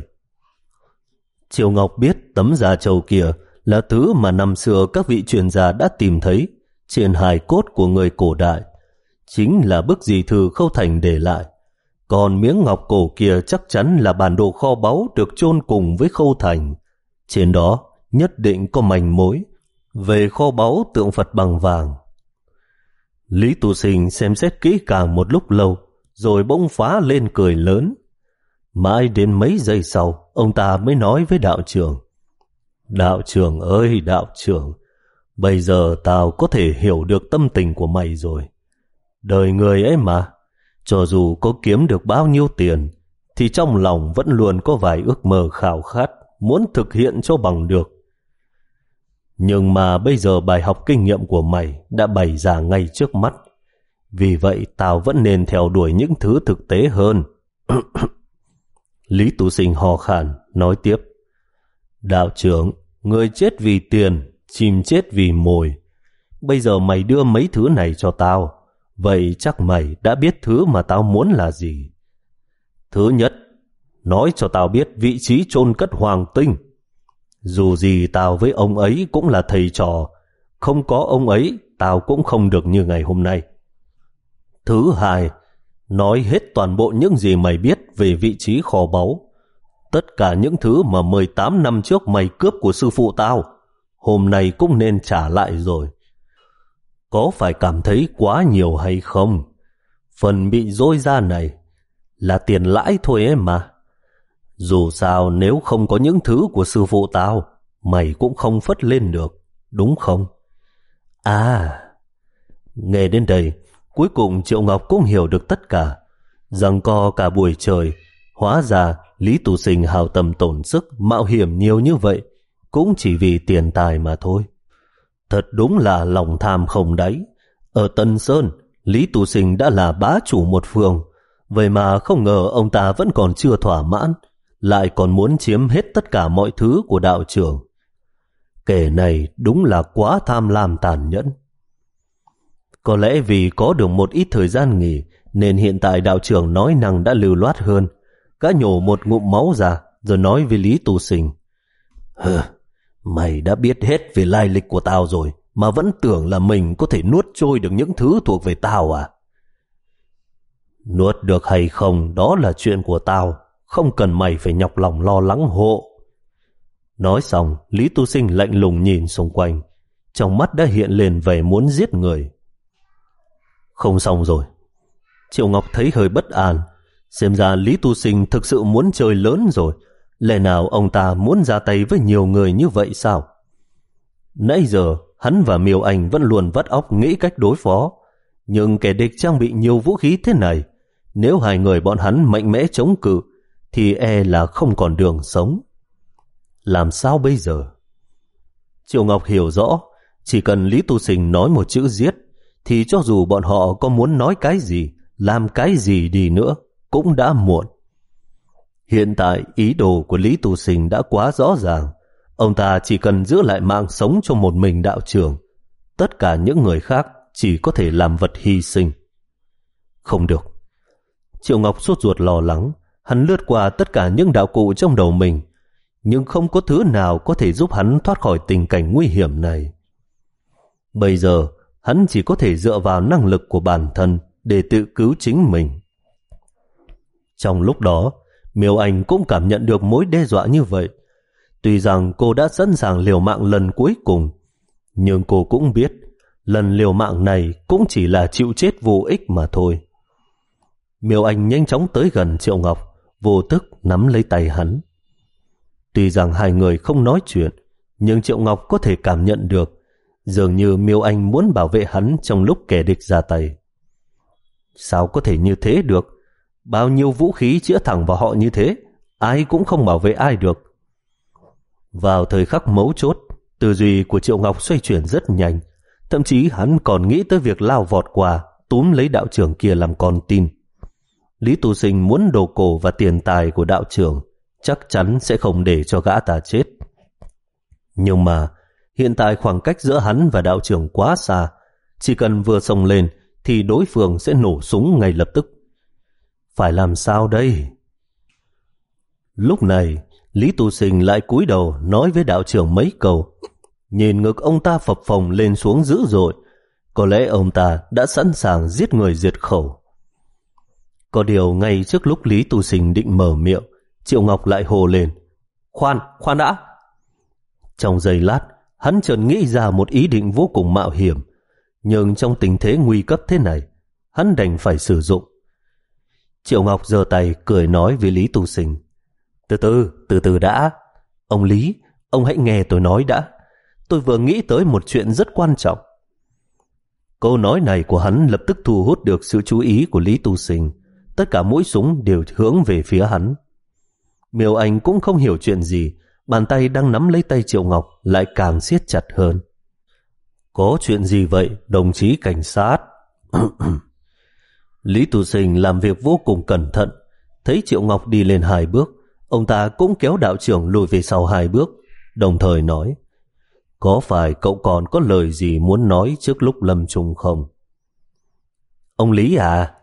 Triệu Ngọc biết tấm da trâu kia là thứ mà năm xưa các vị chuyên gia đã tìm thấy trên hài cốt của người cổ đại, chính là bức di thư Khâu Thành để lại. Còn miếng ngọc cổ kia chắc chắn là bản đồ kho báu được chôn cùng với Khâu Thành. Trên đó nhất định có manh mối về kho báu tượng Phật bằng vàng. Lý Tu Sinh xem xét kỹ càng một lúc lâu, rồi bỗng phá lên cười lớn. Mãi đến mấy giây sau, ông ta mới nói với đạo trưởng: Đạo trưởng ơi đạo trưởng, bây giờ tao có thể hiểu được tâm tình của mày rồi. Đời người ấy mà, cho dù có kiếm được bao nhiêu tiền, thì trong lòng vẫn luôn có vài ước mơ khao khát, muốn thực hiện cho bằng được. Nhưng mà bây giờ bài học kinh nghiệm của mày đã bày ra ngay trước mắt. Vì vậy tao vẫn nên theo đuổi những thứ thực tế hơn. Lý Tu Sinh hò khàn nói tiếp: Đạo trưởng, người chết vì tiền, chim chết vì mồi. Bây giờ mày đưa mấy thứ này cho tao, vậy chắc mày đã biết thứ mà tao muốn là gì. Thứ nhất, nói cho tao biết vị trí chôn cất Hoàng Tinh. Dù gì tao với ông ấy cũng là thầy trò, không có ông ấy tao cũng không được như ngày hôm nay. Thứ hai, nói hết toàn bộ những gì mày biết về vị trí kho báu. Tất cả những thứ mà mười tám năm trước mày cướp của sư phụ tao, hôm nay cũng nên trả lại rồi. Có phải cảm thấy quá nhiều hay không? Phần bị dối ra này là tiền lãi thôi ấy mà. Dù sao nếu không có những thứ của sư phụ tao, mày cũng không phất lên được, đúng không? À, nghe đến đây, cuối cùng Triệu Ngọc cũng hiểu được tất cả. Giằng co cả buổi trời, hóa ra Lý Tu Sinh hao tâm tổn sức, mạo hiểm nhiều như vậy, cũng chỉ vì tiền tài mà thôi. Thật đúng là lòng tham không đáy. Ở Tân Sơn, Lý Tu Sinh đã là bá chủ một phường, vậy mà không ngờ ông ta vẫn còn chưa thỏa mãn, lại còn muốn chiếm hết tất cả mọi thứ của đạo trưởng. Kẻ này đúng là quá tham lam tàn nhẫn. Có lẽ vì có được một ít thời gian nghỉ, nên hiện tại đạo trưởng nói năng đã lưu loát hơn. Gã nhổ một ngụm máu ra, rồi nói với Lý Tu Sinh: Hừ, mày đã biết hết về lai lịch của tao rồi, mà vẫn tưởng là mình có thể nuốt trôi được những thứ thuộc về tao à? Nuốt được hay không đó là chuyện của tao, không cần mày phải nhọc lòng lo lắng hộ. Nói xong, Lý Tu Sinh lạnh lùng nhìn xung quanh, trong mắt đã hiện lên vẻ muốn giết người. Không xong rồi. Triệu Ngọc thấy hơi bất an, xem ra Lý Tu Sinh thực sự muốn chơi lớn rồi. Lẽ nào ông ta muốn ra tay với nhiều người như vậy sao? Nãy giờ hắn và Miêu Anh vẫn luôn vắt óc nghĩ cách đối phó, nhưng kẻ địch trang bị nhiều vũ khí thế này, nếu hai người bọn hắn mạnh mẽ chống cự thì e là không còn đường sống. Làm sao bây giờ? Triệu Ngọc hiểu rõ, chỉ cần Lý Tu Sinh nói một chữ giết, thì cho dù bọn họ có muốn nói cái gì, làm cái gì đi nữa, cũng đã muộn. Hiện tại ý đồ của Lý Tu Sinh đã quá rõ ràng. Ông ta chỉ cần giữ lại mạng sống cho một mình đạo trưởng, tất cả những người khác chỉ có thể làm vật hy sinh. Không được. Triệu Ngọc sốt ruột lo lắng, hắn lướt qua tất cả những đạo cụ trong đầu mình, nhưng không có thứ nào có thể giúp hắn thoát khỏi tình cảnh nguy hiểm này. Bây giờ hắn chỉ có thể dựa vào năng lực của bản thân để tự cứu chính mình. Trong lúc đó, Miêu Anh cũng cảm nhận được mối đe dọa như vậy. Tuy rằng cô đã sẵn sàng liều mạng lần cuối cùng, nhưng cô cũng biết lần liều mạng này cũng chỉ là chịu chết vô ích mà thôi. Miêu Anh nhanh chóng tới gần Triệu Ngọc, vô thức nắm lấy tay hắn. Tuy rằng hai người không nói chuyện, nhưng Triệu Ngọc có thể cảm nhận được, dường như Miêu Anh muốn bảo vệ hắn trong lúc kẻ địch ra tay. Sao có thể như thế được? Bao nhiêu vũ khí chĩa thẳng vào họ như thế, ai cũng không bảo vệ ai được. Vào thời khắc mấu chốt, tư duy của Triệu Ngọc xoay chuyển rất nhanh, thậm chí hắn còn nghĩ tới việc lao vọt qua, túm lấy đạo trưởng kia làm con tin. Lý Tu Sinh muốn đồ cổ và tiền tài của đạo trưởng, chắc chắn sẽ không để cho gã ta chết. Nhưng mà hiện tại khoảng cách giữa hắn và đạo trưởng quá xa, chỉ cần vừa xông lên thì đối phương sẽ nổ súng ngay lập tức. Phải làm sao đây? Lúc này, Lý Tu Sinh lại cúi đầu nói với đạo trưởng mấy câu. Nhìn ngực ông ta phập phồng lên xuống dữ dội, Có lẽ ông ta đã sẵn sàng giết người diệt khẩu. Có điều ngay trước lúc Lý Tu Sinh định mở miệng, Triệu Ngọc lại hồ lên: Khoan, khoan đã! Trong giây lát, hắn chợt nghĩ ra một ý định vô cùng mạo hiểm, nhưng trong tình thế nguy cấp thế này, hắn đành phải sử dụng. Triệu Ngọc giơ tay cười nói với Lý Tu Sinh: Từ từ, từ từ đã. Ông Lý, ông hãy nghe tôi nói đã. Tôi vừa nghĩ tới một chuyện rất quan trọng. Câu nói này của hắn lập tức thu hút được sự chú ý của Lý Tu Sinh. Tất cả mũi súng đều hướng về phía hắn. Miêu Anh cũng không hiểu chuyện gì, bàn tay đang nắm lấy tay Triệu Ngọc lại càng siết chặt hơn. Có chuyện gì vậy, đồng chí cảnh sát? Lý Tu Sinh làm việc vô cùng cẩn thận. Thấy Triệu Ngọc đi lên hai bước, ông ta cũng kéo đạo trưởng lùi về sau hai bước, đồng thời nói: Có phải cậu còn có lời gì muốn nói trước lúc lâm chung không? Ông Lý à?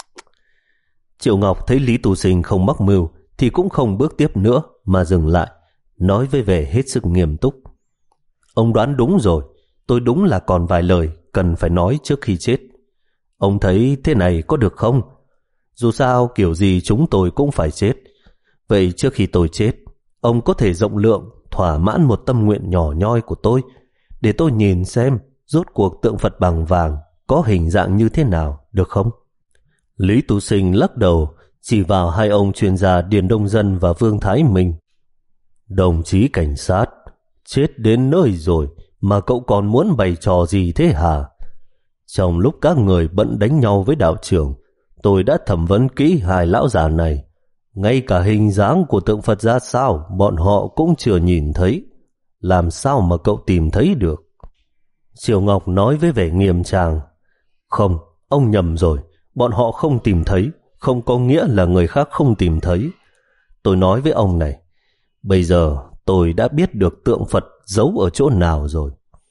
Triệu Ngọc thấy Lý Tu Sinh không mắc mưu thì cũng không bước tiếp nữa mà dừng lại, nói với vẻ hết sức nghiêm túc: Ông đoán đúng rồi, tôi đúng là còn vài lời cần phải nói trước khi chết. Ông thấy thế này có được không? Dù sao kiểu gì chúng tôi cũng phải chết. Vậy trước khi tôi chết, ông có thể rộng lượng thỏa mãn một tâm nguyện nhỏ nhoi của tôi, để tôi nhìn xem rốt cuộc tượng Phật bằng vàng có hình dạng như thế nào, được không? Lý Tu Sinh lắc đầu, chỉ vào hai ông chuyên gia Điền Đông Dân và Vương Thái Minh. Đồng chí cảnh sát, chết đến nơi rồi mà cậu còn muốn bày trò gì thế hả? Trong lúc các người bận đánh nhau với đạo trưởng, tôi đã thẩm vấn kỹ hai lão già này. Ngay cả hình dáng của tượng Phật ra sao bọn họ cũng chưa nhìn thấy. Làm sao mà cậu tìm thấy được? Triệu Ngọc nói với vẻ nghiêm trang: Không, ông nhầm rồi. Bọn họ không tìm thấy không có nghĩa là người khác không tìm thấy. Tôi nói với ông này, bây giờ tôi đã biết được tượng Phật giấu ở chỗ nào rồi.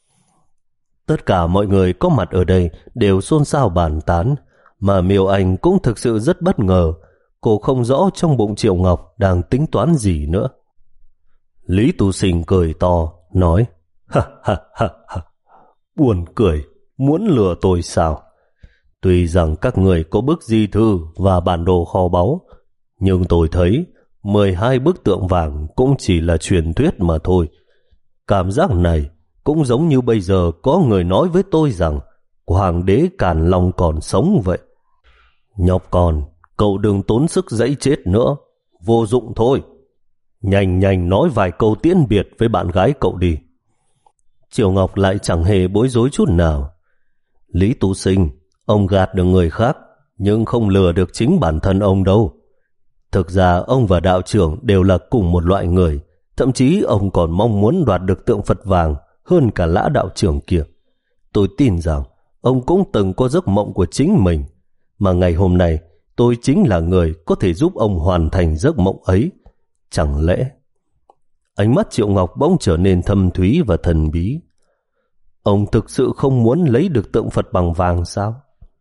Tất cả mọi người có mặt ở đây đều xôn xao bàn tán, mà Miêu Anh cũng thực sự rất bất ngờ. Cô không rõ trong bụng Triệu Ngọc đang tính toán gì nữa. Lý Tu Sinh cười to, nói: Ha ha ha ha, buồn cười, muốn lừa tôi sao? Tuy rằng các người có bức di thư và bản đồ kho báu, nhưng tôi thấy mười hai bức tượng vàng cũng chỉ là truyền thuyết mà thôi. Cảm giác này cũng giống như bây giờ có người nói với tôi rằng Hoàng đế Càn Long còn sống vậy. Nhóc con, cậu đừng tốn sức dãy chết nữa, vô dụng thôi. Nhanh nhanh nói vài câu tiễn biệt với bạn gái cậu đi. Triệu Ngọc lại chẳng hề bối rối chút nào. Lý Tu Sinh, ông gạt được người khác, nhưng không lừa được chính bản thân ông đâu. Thực ra ông và đạo trưởng đều là cùng một loại người, thậm chí ông còn mong muốn đoạt được tượng Phật vàng hơn cả lã đạo trưởng kia. Tôi tin rằng ông cũng từng có giấc mộng của chính mình, mà ngày hôm nay tôi chính là người có thể giúp ông hoàn thành giấc mộng ấy. Chẳng lẽ... Ánh mắt Triệu Ngọc bỗng trở nên thâm thúy và thần bí. Ông thực sự không muốn lấy được tượng Phật bằng vàng sao?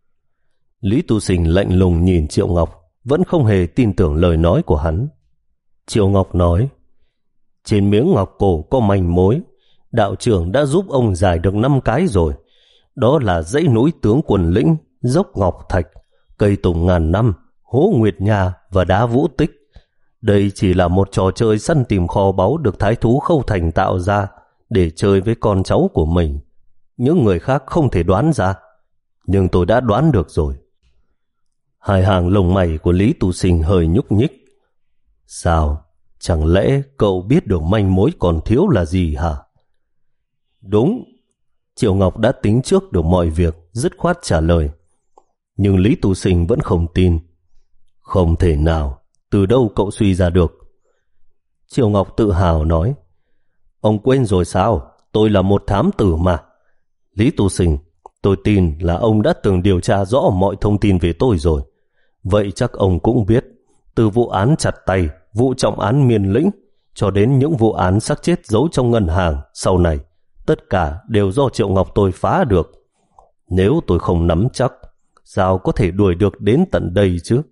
Lý Tu Sinh lạnh lùng nhìn Triệu Ngọc, vẫn không hề tin tưởng lời nói của hắn. Triệu Ngọc nói: Trên miếng ngọc cổ có manh mối, đạo trưởng đã giúp ông giải được năm cái rồi. Đó là dãy núi Tướng Quân Lĩnh, dốc Ngọc Thạch, cây tùng ngàn năm, hố Nguyệt Nha và đá Vũ Tích. Đây chỉ là một trò chơi săn tìm kho báu được Thái thú Khâu Thành tạo ra để chơi với con cháu của mình. Những người khác không thể đoán ra, nhưng tôi đã đoán được rồi. Hai hàng lông mày của Lý Tu Sinh hơi nhúc nhích. Sao? Chẳng lẽ cậu biết được manh mối còn thiếu là gì hả? Đúng. Triệu Ngọc đã tính trước được mọi việc, dứt khoát trả lời. Nhưng Lý Tu Sinh vẫn không tin. Không thể nào, từ đâu cậu suy ra được? Triệu Ngọc tự hào nói: Ông quên rồi sao? Tôi là một thám tử mà. Lý Tu Sinh, tôi tin là ông đã từng điều tra rõ mọi thông tin về tôi rồi. Vậy chắc ông cũng biết, từ vụ án chặt tay, vụ trọng án Miên Lĩnh, cho đến những vụ án xác chết giấu trong ngân hàng sau này, tất cả đều do Triệu Ngọc tôi phá được. Nếu tôi không nắm chắc, sao có thể đuổi được đến tận đây chứ?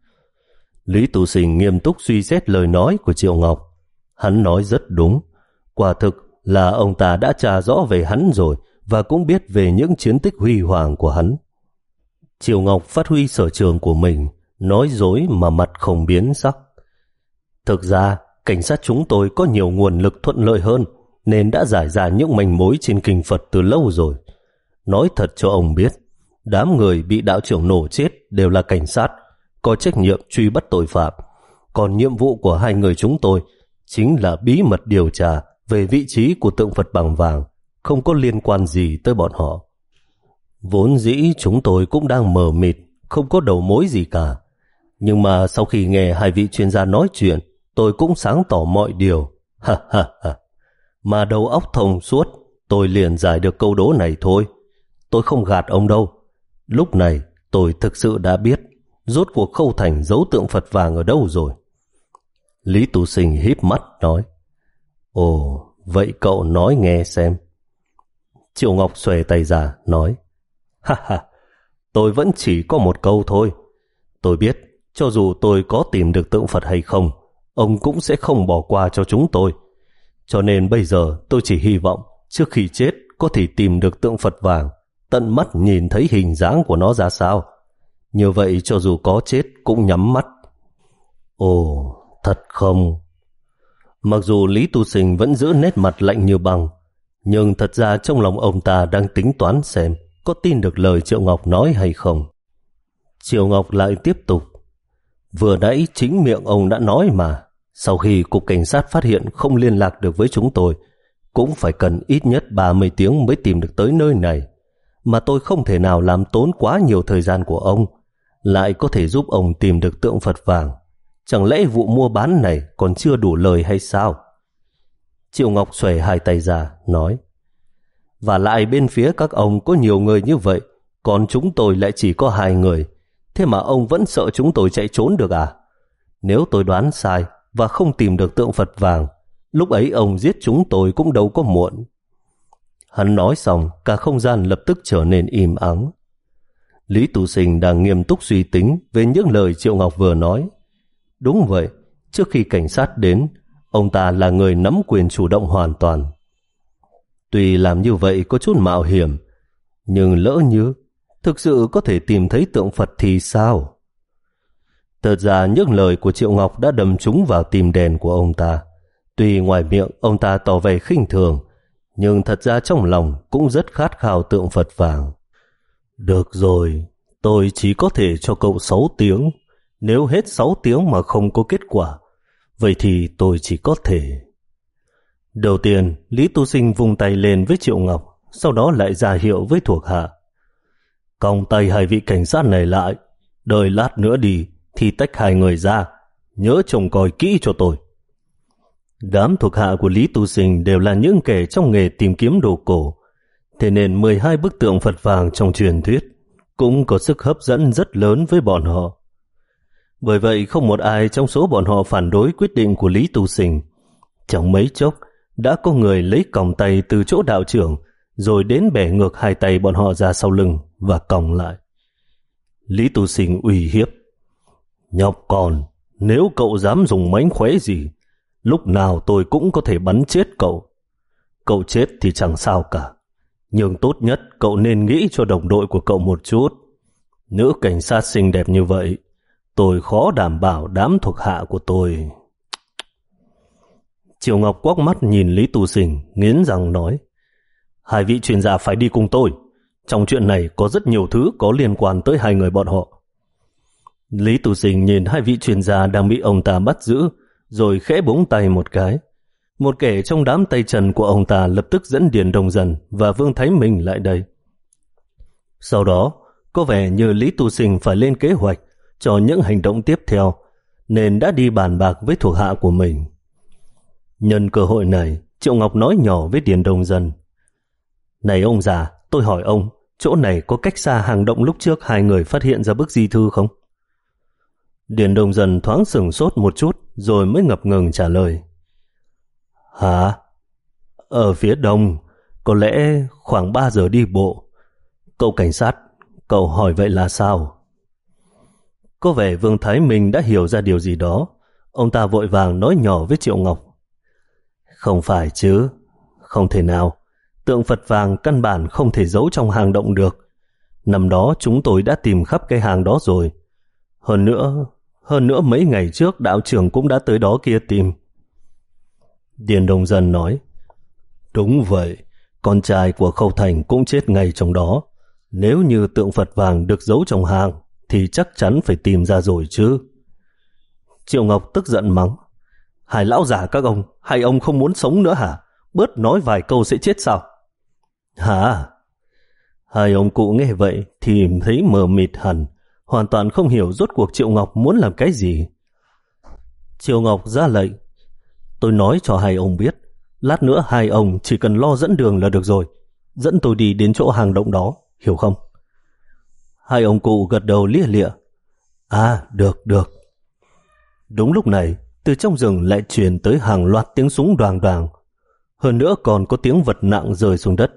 Lý Tu Sinh nghiêm túc suy xét lời nói của Triệu Ngọc. Hắn nói rất đúng. Quả thực là ông ta đã tra rõ về hắn rồi, và cũng biết về những chiến tích huy hoàng của hắn. Triệu Ngọc phát huy sở trường của mình, nói dối mà mặt không biến sắc. Thực ra, cảnh sát chúng tôi có nhiều nguồn lực thuận lợi hơn, nên đã giải ra những manh mối trên kinh Phật từ lâu rồi. Nói thật cho ông biết, đám người bị đạo trưởng nổ chết đều là cảnh sát, có trách nhiệm truy bắt tội phạm. Còn nhiệm vụ của hai người chúng tôi chính là bí mật điều tra về vị trí của tượng Phật bằng vàng, không có liên quan gì tới bọn họ. Vốn dĩ chúng tôi cũng đang mờ mịt, không có đầu mối gì cả. Nhưng mà sau khi nghe hai vị chuyên gia nói chuyện, tôi cũng sáng tỏ mọi điều. Ha ha ha. Mà đầu óc thông suốt, tôi liền giải được câu đố này thôi. Tôi không gạt ông đâu. Lúc này tôi thực sự đã biết rốt cuộc Khâu Thành giấu tượng Phật vàng ở đâu rồi. Lý Tu Sinh híp mắt nói: Ồ, vậy cậu nói nghe xem. Triệu Ngọc xòe tay ra nói: Ha ha, tôi vẫn chỉ có một câu thôi. Tôi biết cho dù tôi có tìm được tượng Phật hay không, ông cũng sẽ không bỏ qua cho chúng tôi. Cho nên bây giờ tôi chỉ hy vọng trước khi chết có thể tìm được tượng Phật vàng, tận mắt nhìn thấy hình dáng của nó ra sao. Như vậy cho dù có chết cũng nhắm mắt. Ồ, thật không? Mặc dù Lý Tu Sinh vẫn giữ nét mặt lạnh như băng, nhưng thật ra trong lòng ông ta đang tính toán xem có tin được lời Triệu Ngọc nói hay không. Triệu Ngọc lại tiếp tục: Vừa nãy chính miệng ông đã nói mà, sau khi cục cảnh sát phát hiện không liên lạc được với chúng tôi, cũng phải cần ít nhất ba mươi tiếng mới tìm được tới nơi này. Mà tôi không thể nào làm tốn quá nhiều thời gian của ông, lại có thể giúp ông tìm được tượng Phật vàng. Chẳng lẽ vụ mua bán này còn chưa đủ lời hay sao? Triệu Ngọc xòe hai tay ra, nói: Và lại bên phía các ông có nhiều người như vậy, còn chúng tôi lại chỉ có hai người. Thế mà ông vẫn sợ chúng tôi chạy trốn được à? Nếu tôi đoán sai và không tìm được tượng Phật vàng, lúc ấy ông giết chúng tôi cũng đâu có muộn. Hắn nói xong, cả không gian lập tức trở nên im ắng. Lý Tu Sinh đang nghiêm túc suy tính về những lời Triệu Ngọc vừa nói. Đúng vậy, trước khi cảnh sát đến, ông ta là người nắm quyền chủ động hoàn toàn. Tuy làm như vậy có chút mạo hiểm, nhưng lỡ như thực sự có thể tìm thấy tượng Phật thì sao? Thật ra những lời của Triệu Ngọc đã đâm trúng vào tim đen của ông ta. Tuy ngoài miệng ông ta tỏ vẻ khinh thường, nhưng thật ra trong lòng cũng rất khát khao tượng Phật vàng. Được rồi, tôi chỉ có thể cho cậu sáu tiếng. Nếu hết sáu tiếng mà không có kết quả, vậy thì tôi chỉ có thể... Đầu tiên, Lý Tu Sinh vung tay lên với Triệu Ngọc, sau đó lại ra hiệu với thuộc hạ: Còng tay hai vị cảnh sát này lại, đợi lát nữa đi thì tách hai người ra, nhớ trông coi kỹ cho tôi. Đám thuộc hạ của Lý Tu Sinh đều là những kẻ trong nghề tìm kiếm đồ cổ, thế nên mười hai bức tượng Phật vàng trong truyền thuyết cũng có sức hấp dẫn rất lớn với bọn họ. Bởi vậy không một ai trong số bọn họ phản đối quyết định của Lý Tu Sinh. Trong mấy chốc đã có người lấy còng tay từ chỗ đạo trưởng, rồi đến bẻ ngược hai tay bọn họ ra sau lưng và còng lại. Lý Tu Sinh uy hiếp: Nhóc con, nếu cậu dám dùng mánh khóe gì, lúc nào tôi cũng có thể bắn chết cậu. Cậu chết thì chẳng sao cả, nhưng tốt nhất cậu nên nghĩ cho đồng đội của cậu một chút. Nữ cảnh sát xinh đẹp như vậy, tôi khó đảm bảo đám thuộc hạ của tôi. Triệu Ngọc quắc mắt nhìn Lý Tu Sinh, nghiến răng nói: Hai vị chuyên gia phải đi cùng tôi. Trong chuyện này có rất nhiều thứ có liên quan tới hai người bọn họ. Lý Tu Sinh nhìn hai vị chuyên gia đang bị ông ta bắt giữ, rồi khẽ búng tay một cái. Một kẻ trong đám tay trần của ông ta lập tức dẫn Điền Đông Dần và Vương Thái Minh lại đây. Sau đó, có vẻ như Lý Tu Sinh phải lên kế hoạch cho những hành động tiếp theo, nên đã đi bàn bạc với thuộc hạ của mình. Nhân cơ hội này, Triệu Ngọc nói nhỏ với Điền Đông Dần: Này ông già, tôi hỏi ông, chỗ này có cách xa hang động lúc trước hai người phát hiện ra bức di thư không? Điền Đông Dần thoáng sửng sốt một chút, rồi mới ngập ngừng trả lời: Hả? Ở phía đông, có lẽ khoảng ba giờ đi bộ. Cậu cảnh sát, cậu hỏi vậy là sao? Có vẻ Vương Thái Minh đã hiểu ra điều gì đó. Ông ta vội vàng nói nhỏ với Triệu Ngọc: Không phải chứ, không thể nào. Tượng Phật vàng căn bản không thể giấu trong hang động được. Năm đó chúng tôi đã tìm khắp cái hang đó rồi. Hơn nữa, hơn nữa mấy ngày trước đạo trưởng cũng đã tới đó kia tìm. Điền Đông Dân nói, đúng vậy, con trai của Khâu Thành cũng chết ngay trong đó. Nếu như tượng Phật vàng được giấu trong hang thì chắc chắn phải tìm ra rồi chứ. Triệu Ngọc tức giận mắng, hai lão già các ông, hai ông không muốn sống nữa hả? Bớt nói vài câu sẽ chết sao? Hả? Hai ông cụ nghe vậy thì thấy mờ mịt hẳn, hoàn toàn không hiểu rốt cuộc Triệu Ngọc muốn làm cái gì. Triệu Ngọc ra lệnh, tôi nói cho hai ông biết, lát nữa hai ông chỉ cần lo dẫn đường là được rồi, dẫn tôi đi đến chỗ hang động đó, hiểu không? Hai ông cụ gật đầu lia lịa, à được được. Đúng lúc này, từ trong rừng lại truyền tới hàng loạt tiếng súng đoàng đoàng, hơn nữa còn có tiếng vật nặng rơi xuống đất.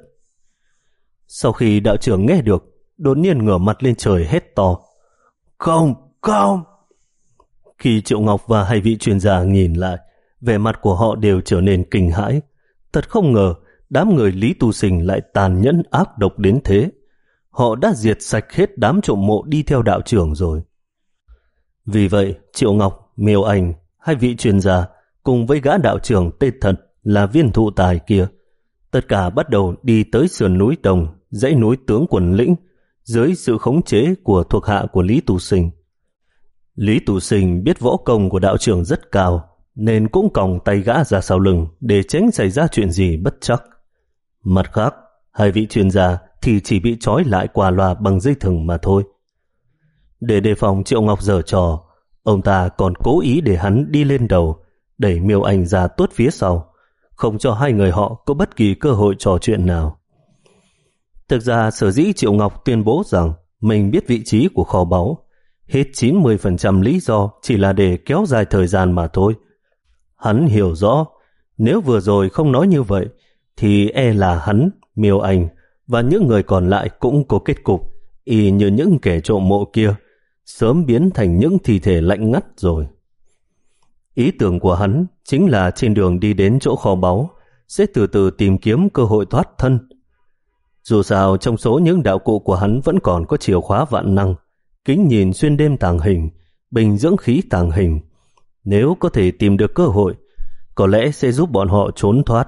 Sau khi đạo trưởng nghe được, đột nhiên ngửa mặt lên trời hét to, không, không. Khi Triệu Ngọc và hai vị chuyên gia nhìn lại, vẻ mặt của họ đều trở nên kinh hãi. Thật không ngờ, đám người Lý Tu Sinh lại tàn nhẫn ác độc đến thế. Họ đã diệt sạch hết đám trộm mộ đi theo đạo trưởng rồi. Vì vậy, Triệu Ngọc, Miêu Anh, hai vị chuyên gia cùng với gã đạo trưởng tên thật là Viên Thụ Tài kia, tất cả bắt đầu đi tới sườn núi Đồng, dãy núi Tướng Quần Lĩnh, dưới sự khống chế của thuộc hạ của Lý Tu Sinh. Lý Tu Sinh biết võ công của đạo trưởng rất cao, nên cũng còng tay gã ra sau lưng để tránh xảy ra chuyện gì bất trắc. Mặt khác, hai vị chuyên gia thì chỉ bị trói lại qua loa bằng dây thừng mà thôi. Để đề phòng Triệu Ngọc giở trò, ông ta còn cố ý để hắn đi lên đầu, đẩy Miêu Anh ra tuốt phía sau, không cho hai người họ có bất kỳ cơ hội trò chuyện nào. Thực ra sở dĩ Triệu Ngọc tuyên bố rằng mình biết vị trí của kho báu, hết chín mươi phần trăm lý do chỉ là để kéo dài thời gian mà thôi. Hắn hiểu rõ, nếu vừa rồi không nói như vậy, thì e là hắn, Miêu Anh và những người còn lại cũng có kết cục y như những kẻ trộm mộ kia, sớm biến thành những thi thể lạnh ngắt rồi. Ý tưởng của hắn chính là trên đường đi đến chỗ kho báu sẽ từ từ tìm kiếm cơ hội thoát thân. Dù sao trong số những đạo cụ của hắn vẫn còn có chìa khóa vạn năng, kính nhìn xuyên đêm tàng hình, bình dưỡng khí tàng hình. Nếu có thể tìm được cơ hội, có lẽ sẽ giúp bọn họ trốn thoát.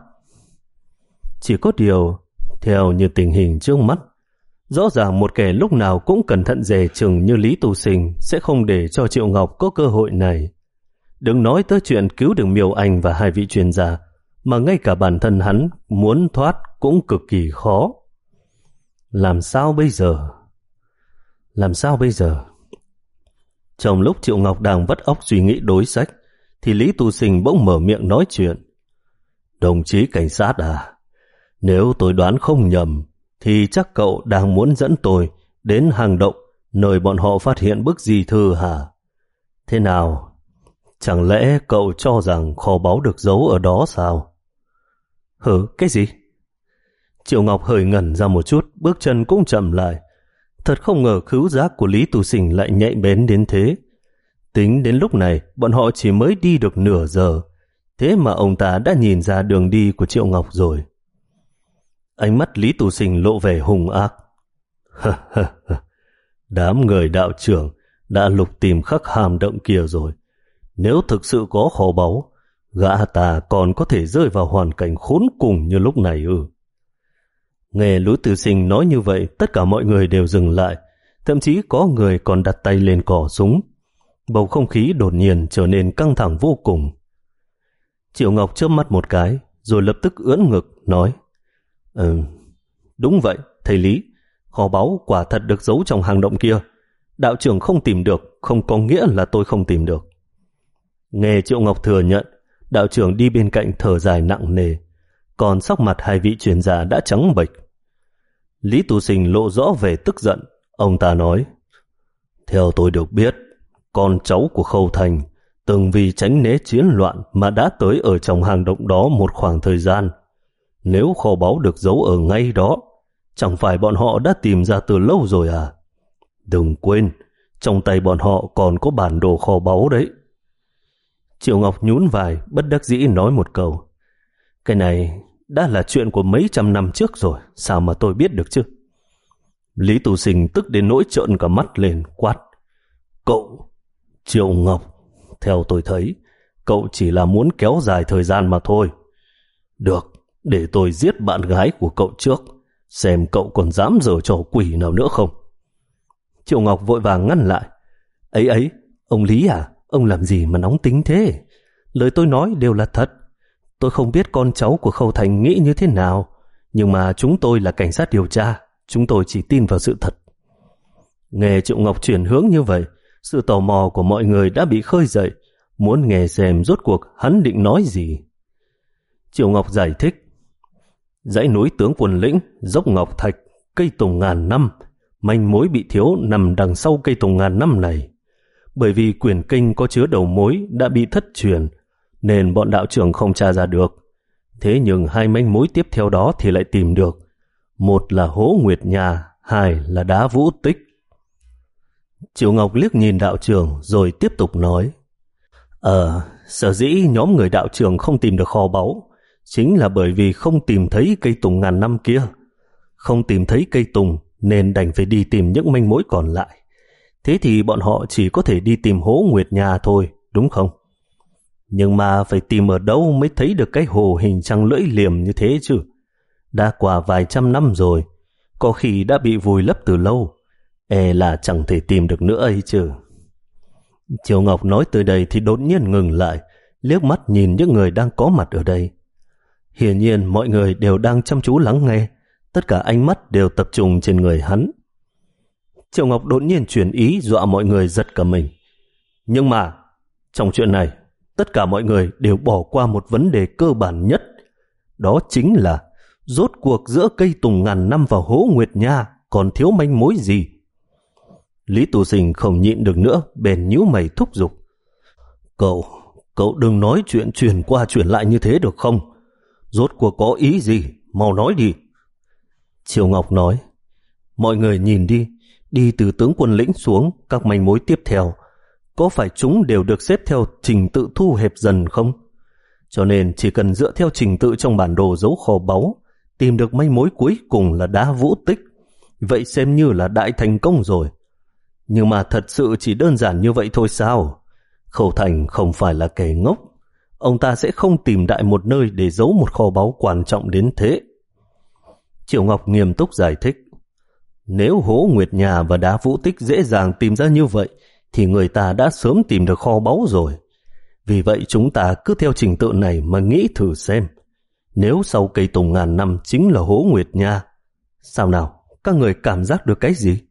Chỉ có điều, theo như tình hình trước mắt, rõ ràng một kẻ lúc nào cũng cẩn thận dè chừng như Lý Tu Sinh sẽ không để cho Triệu Ngọc có cơ hội này. Đừng nói tới chuyện cứu được Miêu Anh và hai vị chuyên gia, mà ngay cả bản thân hắn muốn thoát cũng cực kỳ khó. Làm sao bây giờ? Làm sao bây giờ? Trong lúc Triệu Ngọc đang vắt óc suy nghĩ đối sách, thì Lý Tu Sinh bỗng mở miệng nói chuyện. Đồng chí cảnh sát à, nếu tôi đoán không nhầm, thì chắc cậu đang muốn dẫn tôi đến hang động nơi bọn họ phát hiện bức di thư hả? Thế nào? Chẳng lẽ cậu cho rằng kho báu được giấu ở đó sao? Hử, cái gì? Triệu Ngọc hơi ngẩn ra một chút, bước chân cũng chậm lại. Thật không ngờ khứu giác của Lý Tu Sinh lại nhạy bén đến thế. Tính đến lúc này, bọn họ chỉ mới đi được nửa giờ, thế mà ông ta đã nhìn ra đường đi của Triệu Ngọc rồi. Ánh mắt Lý Tu Sinh lộ vẻ hung ác. Đám người đạo trưởng đã lục tìm khắc hàm động kia rồi. Nếu thực sự có kho báu, gã ta còn có thể rơi vào hoàn cảnh khốn cùng như lúc này ư? Nghe Lý Tu Sinh nói như vậy, tất cả mọi người đều dừng lại, thậm chí có người còn đặt tay lên cò súng. Bầu không khí đột nhiên trở nên căng thẳng vô cùng. Triệu Ngọc chớp mắt một cái, rồi lập tức ưỡn ngực, nói: Ừ, đúng vậy, thầy Lý, kho báu quả thật được giấu trong hang động kia. Đạo trưởng không tìm được, không có nghĩa là tôi không tìm được. Nghe Triệu Ngọc thừa nhận, đạo trưởng đi bên cạnh thở dài nặng nề, còn sắc mặt hai vị chuyên gia đã trắng bệch. Lý Tu Sinh lộ rõ vẻ tức giận, ông ta nói: Theo tôi được biết, con cháu của Khâu Thành từng vì tránh né chiến loạn mà đã tới ở trong hang động đó một khoảng thời gian. Nếu kho báu được giấu ở ngay đó, chẳng phải bọn họ đã tìm ra từ lâu rồi à? Đừng quên, trong tay bọn họ còn có bản đồ kho báu đấy. Triệu Ngọc nhún vai, bất đắc dĩ nói một câu: Cái này, đã là chuyện của mấy trăm năm trước rồi, sao mà tôi biết được chứ? Lý Tu Sinh tức đến nỗi trợn cả mắt lên quát. Cậu, Triệu Ngọc, theo tôi thấy, cậu chỉ là muốn kéo dài thời gian mà thôi. Được, để tôi giết bạn gái của cậu trước, xem cậu còn dám giở trò quỷ nào nữa không. Triệu Ngọc vội vàng ngăn lại. Ấy ấy, ông Lý à, ông làm gì mà nóng tính thế? Lời tôi nói đều là thật. Tôi không biết con cháu của Khâu Thành nghĩ như thế nào, nhưng mà chúng tôi là cảnh sát điều tra, chúng tôi chỉ tin vào sự thật. Nghe Triệu Ngọc chuyển hướng như vậy, sự tò mò của mọi người đã bị khơi dậy, muốn nghe xem rốt cuộc hắn định nói gì. Triệu Ngọc giải thích. Dãy núi Tướng Quân Lĩnh, dốc Ngọc Thạch, cây tùng ngàn năm, manh mối bị thiếu nằm đằng sau cây tùng ngàn năm này. Bởi vì quyển kinh có chứa đầu mối đã bị thất truyền, nên bọn đạo trưởng không tra ra được. Thế nhưng hai manh mối tiếp theo đó thì lại tìm được. Một là hố Nguyệt Nhà, hai là đá Vũ Tích. Triệu Ngọc liếc nhìn đạo trưởng rồi tiếp tục nói. Ờ, sở dĩ nhóm người đạo trưởng không tìm được kho báu chính là bởi vì không tìm thấy cây tùng ngàn năm kia. Không tìm thấy cây tùng nên đành phải đi tìm những manh mối còn lại. Thế thì bọn họ chỉ có thể đi tìm hố Nguyệt Nhà thôi, đúng không? Nhưng mà phải tìm ở đâu mới thấy được cái hồ hình trăng lưỡi liềm như thế chứ? Đã qua vài trăm năm rồi, có khi đã bị vùi lấp từ lâu, e là chẳng thể tìm được nữa ấy chứ. Triệu Ngọc nói tới đây thì đột nhiên ngừng lại, liếc mắt nhìn những người đang có mặt ở đây. Hiển nhiên mọi người đều đang chăm chú lắng nghe, tất cả ánh mắt đều tập trung trên người hắn. Triệu Ngọc đột nhiên chuyển ý dọa mọi người giật cả mình. Nhưng mà, trong chuyện này, tất cả mọi người đều bỏ qua một vấn đề cơ bản nhất. Đó chính là, rốt cuộc giữa cây tùng ngàn năm và hố Nguyệt Nha còn thiếu manh mối gì? Lý Tu Sinh không nhịn được nữa, bèn nhíu mày thúc giục. Cậu, cậu đừng nói chuyện truyền qua truyền lại như thế được không? Rốt cuộc có ý gì? Mau nói đi. Triệu Ngọc nói. Mọi người nhìn đi, đi từ Tướng Quân Lĩnh xuống, các manh mối tiếp theo, có phải chúng đều được xếp theo trình tự thu hẹp dần không? Cho nên chỉ cần dựa theo trình tự trong bản đồ giấu kho báu, tìm được manh mối cuối cùng là đá Vũ Tích, vậy xem như là đại thành công rồi. Nhưng mà thật sự chỉ đơn giản như vậy thôi sao? Khâu Thành không phải là kẻ ngốc, ông ta sẽ không tìm đại một nơi để giấu một kho báu quan trọng đến thế. Triệu Ngọc nghiêm túc giải thích. Nếu hố Nguyệt Nhà và đá Vũ Tích dễ dàng tìm ra như vậy, thì người ta đã sớm tìm được kho báu rồi. Vì vậy chúng ta cứ theo trình tự này mà nghĩ thử xem. Nếu sau cây tùng ngàn năm chính là hố Nguyệt Nha, sao nào, các người cảm giác được cái gì?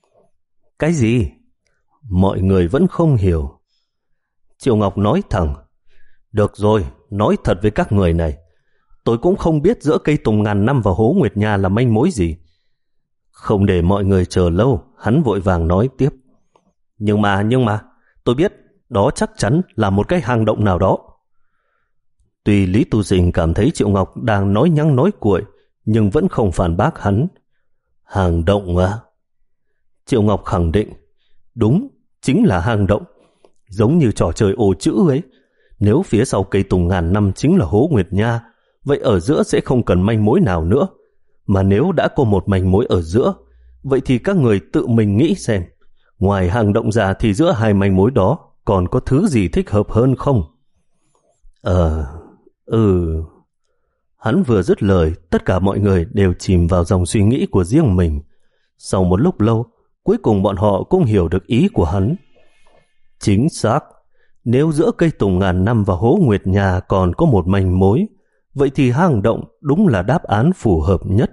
Cái gì? Mọi người vẫn không hiểu. Triệu Ngọc nói thẳng. Được rồi, nói thật với các người này, tôi cũng không biết giữa cây tùng ngàn năm và hố Nguyệt Nha là manh mối gì. Không để mọi người chờ lâu, hắn vội vàng nói tiếp. Nhưng mà, nhưng mà, tôi biết đó chắc chắn là một cái hang động nào đó. Tuy Lý Tu Sinh cảm thấy Triệu Ngọc đang nói nhăng nói cuội, nhưng vẫn không phản bác hắn. Hang động à? Triệu Ngọc khẳng định. Đúng, chính là hang động. Giống như trò chơi ô chữ ấy. Nếu phía sau cây tùng ngàn năm chính là hố Nguyệt Nha, vậy ở giữa sẽ không cần manh mối nào nữa. Mà nếu đã có một manh mối ở giữa, vậy thì các người tự mình nghĩ xem, ngoài hang động ra thì giữa hai manh mối đó còn có thứ gì thích hợp hơn không? Ờ, ừ... Hắn vừa dứt lời, tất cả mọi người đều chìm vào dòng suy nghĩ của riêng mình. Sau một lúc lâu, cuối cùng bọn họ cũng hiểu được ý của hắn. Chính xác, nếu giữa cây tùng ngàn năm và hố Nguyệt Nhà còn có một manh mối, vậy thì hang động đúng là đáp án phù hợp nhất.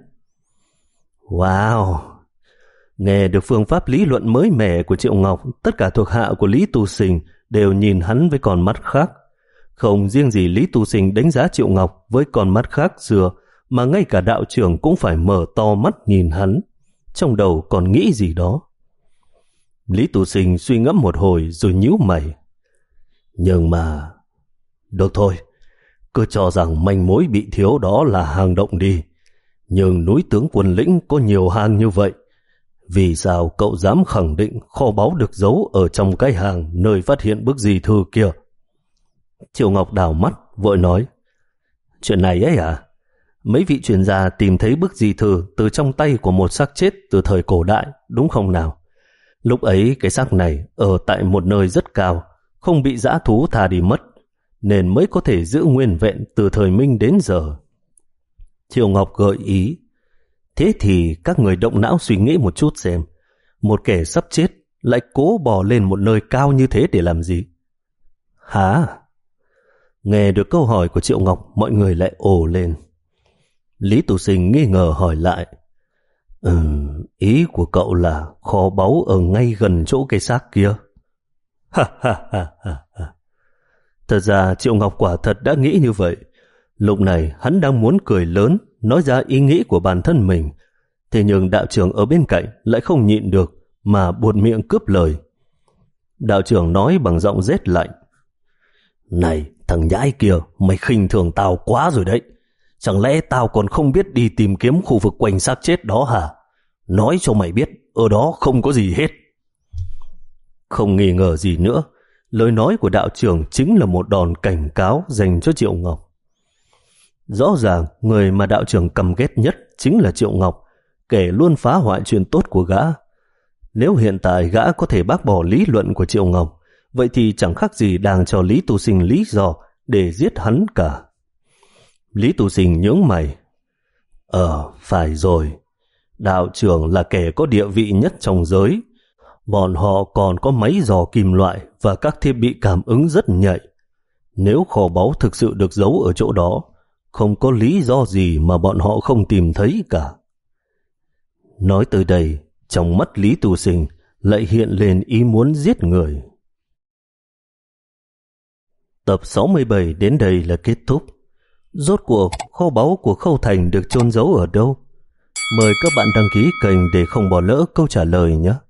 Wow! Nghe được phương pháp lý luận mới mẻ của Triệu Ngọc, tất cả thuộc hạ của Lý Tu Sinh đều nhìn hắn với con mắt khác. Không riêng gì Lý Tu Sinh đánh giá Triệu Ngọc với con mắt khác xưa, mà ngay cả đạo trưởng cũng phải mở to mắt nhìn hắn, trong đầu còn nghĩ gì đó. Lý Tu Sinh suy ngẫm một hồi rồi nhíu mày. Nhưng mà... Được thôi, cứ cho rằng manh mối bị thiếu đó là hang động đi. Nhưng núi Tướng Quân Lĩnh có nhiều hang như vậy. Vì sao cậu dám khẳng định kho báu được giấu ở trong cái hang nơi phát hiện bức di thư kia? Triệu Ngọc đảo mắt, vội nói. Chuyện này ấy à? mấy vị chuyên gia tìm thấy bức di thư từ trong tay của một xác chết từ thời cổ đại, đúng không nào? Lúc ấy cái xác này ở tại một nơi rất cao, không bị dã thú tha đi mất, nên mới có thể giữ nguyên vẹn từ thời Minh đến giờ. Triệu Ngọc gợi ý, thế thì các người động não suy nghĩ một chút xem, một kẻ sắp chết lại cố bò lên một nơi cao như thế để làm gì? Hả? Nghe được câu hỏi của Triệu Ngọc, mọi người lại ồ lên. Lý Tu Sinh nghi ngờ hỏi lại, Ừ, ý của cậu là kho báu ở ngay gần chỗ cây xác kia. Ha ha ha ha ha. Thật ra Triệu Ngọc quả thật đã nghĩ như vậy. Lúc này hắn đang muốn cười lớn, nói ra ý nghĩ của bản thân mình. Thế nhưng đạo trưởng ở bên cạnh lại không nhịn được mà buột miệng cướp lời. Đạo trưởng nói bằng giọng rét lạnh, Này thằng nhãi kia, mày khinh thường tao quá rồi đấy. Chẳng lẽ tao còn không biết đi tìm kiếm khu vực quanh xác chết đó hả? Nói cho mày biết, ở đó không có gì hết. Không nghi ngờ gì nữa, lời nói của đạo trưởng chính là một đòn cảnh cáo dành cho Triệu Ngọc. Rõ ràng người mà đạo trưởng căm ghét nhất chính là Triệu Ngọc, kẻ luôn phá hoại chuyện tốt của gã. Nếu hiện tại gã có thể bác bỏ lý luận của Triệu Ngọc, vậy thì chẳng khác gì đang cho Lý Tu Sinh lý do để giết hắn cả. Lý Tu Sinh nhướng mày. Ờ, phải rồi. Đạo trưởng là kẻ có địa vị nhất trong giới. Bọn họ còn có máy dò kim loại và các thiết bị cảm ứng rất nhạy. Nếu kho báu thực sự được giấu ở chỗ đó, không có lý do gì mà bọn họ không tìm thấy cả. Nói tới đây, trong mắt Lý Tu Sinh lại hiện lên ý muốn giết người. Tập sáu mươi bảy đến đây là kết thúc. Rốt cuộc kho báu của Khâu Thành được chôn giấu ở đâu? Mời các bạn đăng ký kênh để không bỏ lỡ câu trả lời nhé.